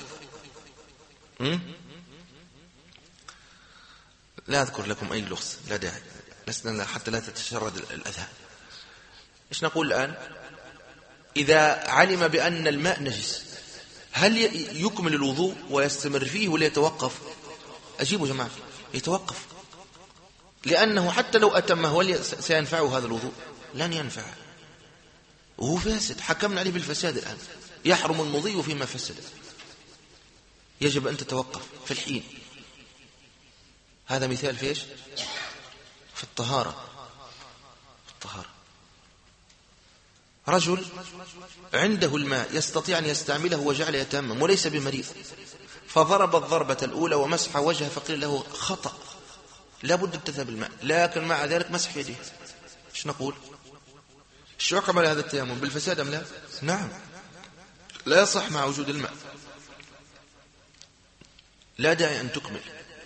لا أذكر لكم أي لغز، لا داعي، لسنا حتى لا تتشرد الأذهان. إيش نقول الآن؟ إذا علم بأن الماء نجس هل يكمل الوضوء ويستمر فيه ولا يتوقف؟ أجيبوا جماعة، يتوقف، لأنه حتى لو أتمه هل سينفعه هذا الوضوء؟ لن ينفعه، وهو فاسد. حكمنا عليه بالفساد الآن، يحرم المضي فيما فسد. يجب أن تتوقف في الحين. هذا مثال في إيش؟ في الطهارة. رجل عنده الماء يستطيع أن يستعمله وجعل يتيمم وليس بمريض، فضرب الضربة الأولى ومسح وجهه، فقيل له خطأ، لا بد ان تذهب الماء، لكن مع ذلك مسح في يديه. ايش نقول؟ شو يحكم على هذا التيمم؟ بالفساد أم لا؟ نعم، لا يصح مع وجود الماء، لا داعي أن تكمل.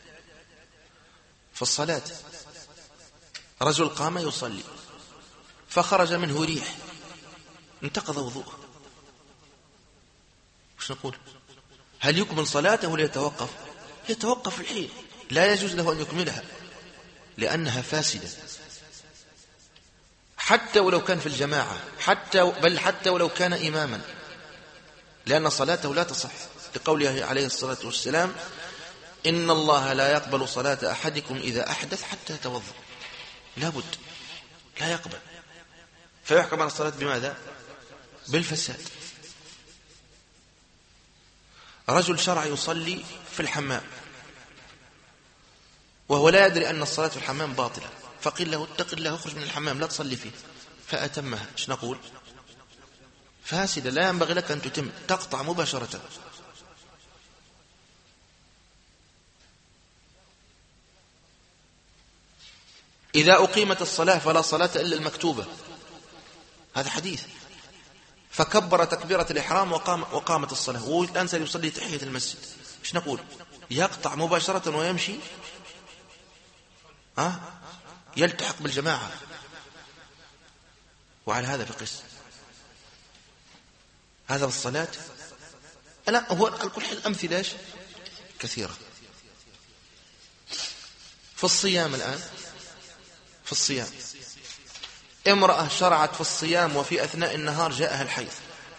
في الصلاة رجل قام يصلي فخرج منه ريح، انتقض وضوءه، وش نقول؟ هل يكمل صلاته ولا يتوقف؟ يتوقف الحين، لا يجوز له أن يكملها لأنها فاسدة، حتى ولو كان في الجماعة، بل حتى ولو كان إماما، لأن صلاته لا تصح، لقوله عليه الصلاة والسلام إن الله لا يقبل صلاة أحدكم إذا أحدث حتى يتوضأ. لا بد، لا يقبل، فيحكم على الصلاة بماذا؟ بالفساد. رجل شرع يصلي في الحمام وهو لا يدري أن الصلاة في الحمام باطلة، فقيل له اتق الله اخرج من الحمام لا تصلي فيه، فأتمها. ايش نقول؟ فاسدة، لا ينبغي لك أن تتم، تقطع مباشرة. إذا أقيمت الصلاة فلا صلاة إلا المكتوبة، هذا حديث، فكبر تكبيرة الإحرام وقامت الصلاة، والآن سيصلي تحية المسجد، إيش نقول؟ يقطع مباشرة ويمشي يلتحق بالجماعة، وعلى هذا بقيس. هذا بالصلاة. لا، هو كل الأمثلة كثيرة. في الصيام الآن، في الصيام امرأة شرعت في الصيام وفي أثناء النهار جاءها الحيض.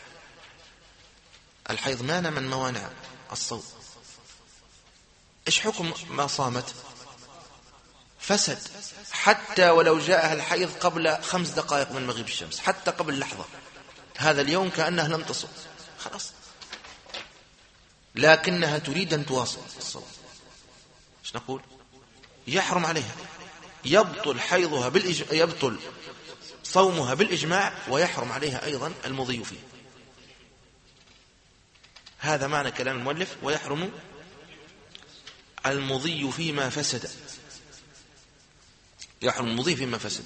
الحيض مانع من موانع الصوم. إيش حكم ما صامت؟ فسد، حتى ولو جاءها الحيض قبل 5 دقائق من مغيب الشمس، حتى قبل لحظة، هذا اليوم كأنها لم تصم، خلاص، لكنها تريد أن تواصل الصوم. إيش نقول؟ يحرم عليها، يبطل حيضها يبطل صومها بالإجماع، ويحرم عليها أيضا المضي فيه. هذا معنى كلام المؤلف: ويحرم المضي فيما فسد. يحرم المضي فيما فسد.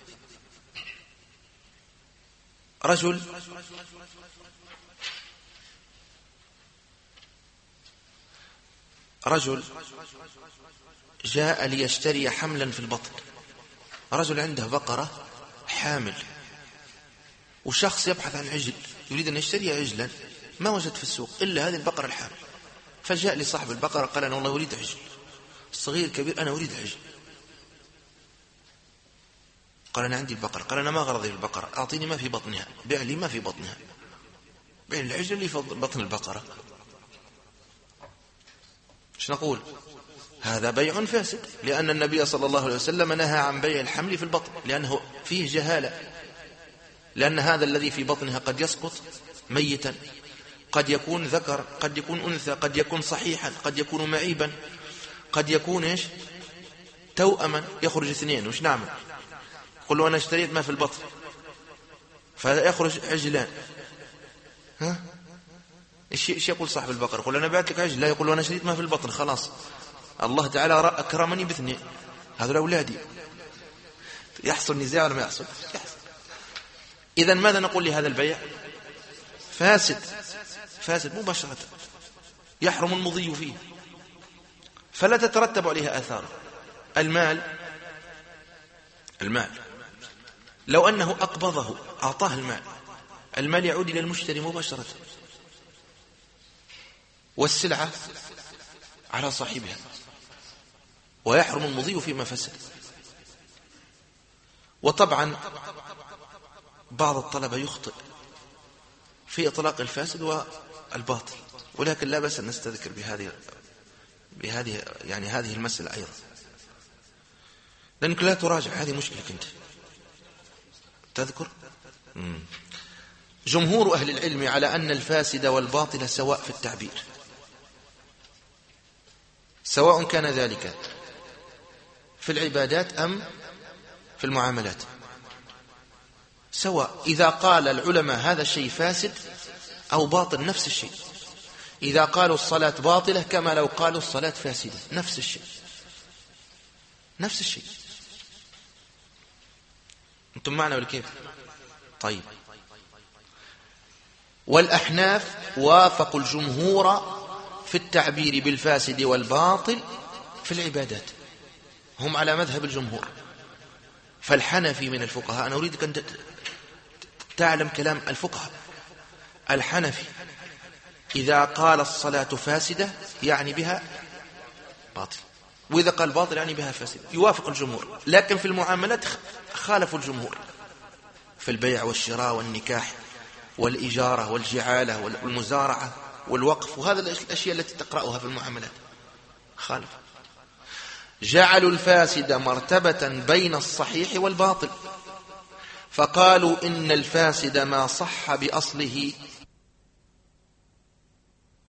رجل جاء ليشتري حملا في البطن. رجل عنده بقرة حامل، وشخص يبحث عن عجل، يريد أن يشتري عجلا، ما وجد في السوق إلا هذه البقرة الحامل، فجاء لصاحب البقرة قال: أنا والله أريد عجل، الصغير كبير، أنا أريد عجل. قال: أنا عندي البقرة. قال: أنا ما غرضي بالبقرة، أعطيني ما في بطنها، بيع لي ما في بطنها، بيع العجل اللي في بطن البقرة. ايش نقول؟ هذا بيع فاسد، لأن النبي صلى الله عليه وسلم نهى عن بيع الحمل في البطن، لأنه فيه جهالة، لأن هذا الذي في بطنها قد يسقط ميتا، قد يكون ذكر، قد يكون أنثى، قد يكون صحيحا، قد يكون معيبا، قد يكون إيش؟ توأما، يخرج 2. وش نعمل؟ قل له: أنا اشتريت ما في البطن، فيخرج عجلان. إيش يقول صاحب البقرة؟ يقول: أنا بعت لك عجل. لا، يقول: أنا اشتريت ما في البطن، خلاص، الله تعالى أكرمني ب2، هذول أولادي. يحصل نزاع ولا ما يحصل؟ إذن ماذا نقول لهذا البيع؟ فاسد، فاسد مباشرة، يحرم المضي فيه، فلا تترتب عليها آثار. المال لو أنه أقبضه، أعطاه المال يعود إلى المشتري مباشرة، والسلعة على صاحبها، ويحرم المضي فيما فسد. وطبعا بعض الطلبة يخطئ في إطلاق الفاسد والباطل، ولكن لا بأس أن نستذكر بهذه يعني هذه المسألة أيضا، لأنك لا تراجع، هذه مشكلة. أنت تذكر جمهور أهل العلم على أن الفاسد والباطل سواء في التعبير، سواء كان ذلك في العبادات أم في المعاملات، سواء. إذا قال العلماء هذا الشيء فاسد أو باطل نفس الشيء. إذا قالوا الصلاة باطلة كما لو قالوا الصلاة فاسدة، نفس الشيء، نفس الشيء. أنتم معنا ولا كيف؟ طيب. والأحناف وافقوا الجمهور في التعبير بالفاسد والباطل في العبادات، هم على مذهب الجمهور. فالحنفي من الفقهاء، أنا أريدك أن تعلم كلام الفقهاء. الحنفي إذا قال الصلاة فاسدة يعني بها باطل، وإذا قال باطل يعني بها فاسدة، يوافق الجمهور. لكن في المعاملات خالفوا الجمهور، في البيع والشراء والنكاح والإجارة والجعالة والمزارعة والوقف، وهذا الأشياء التي تقرأها في المعاملات خالف. جعلوا الفاسد مرتبة بين الصحيح والباطل، فقالوا إن الفاسد ما صح بأصله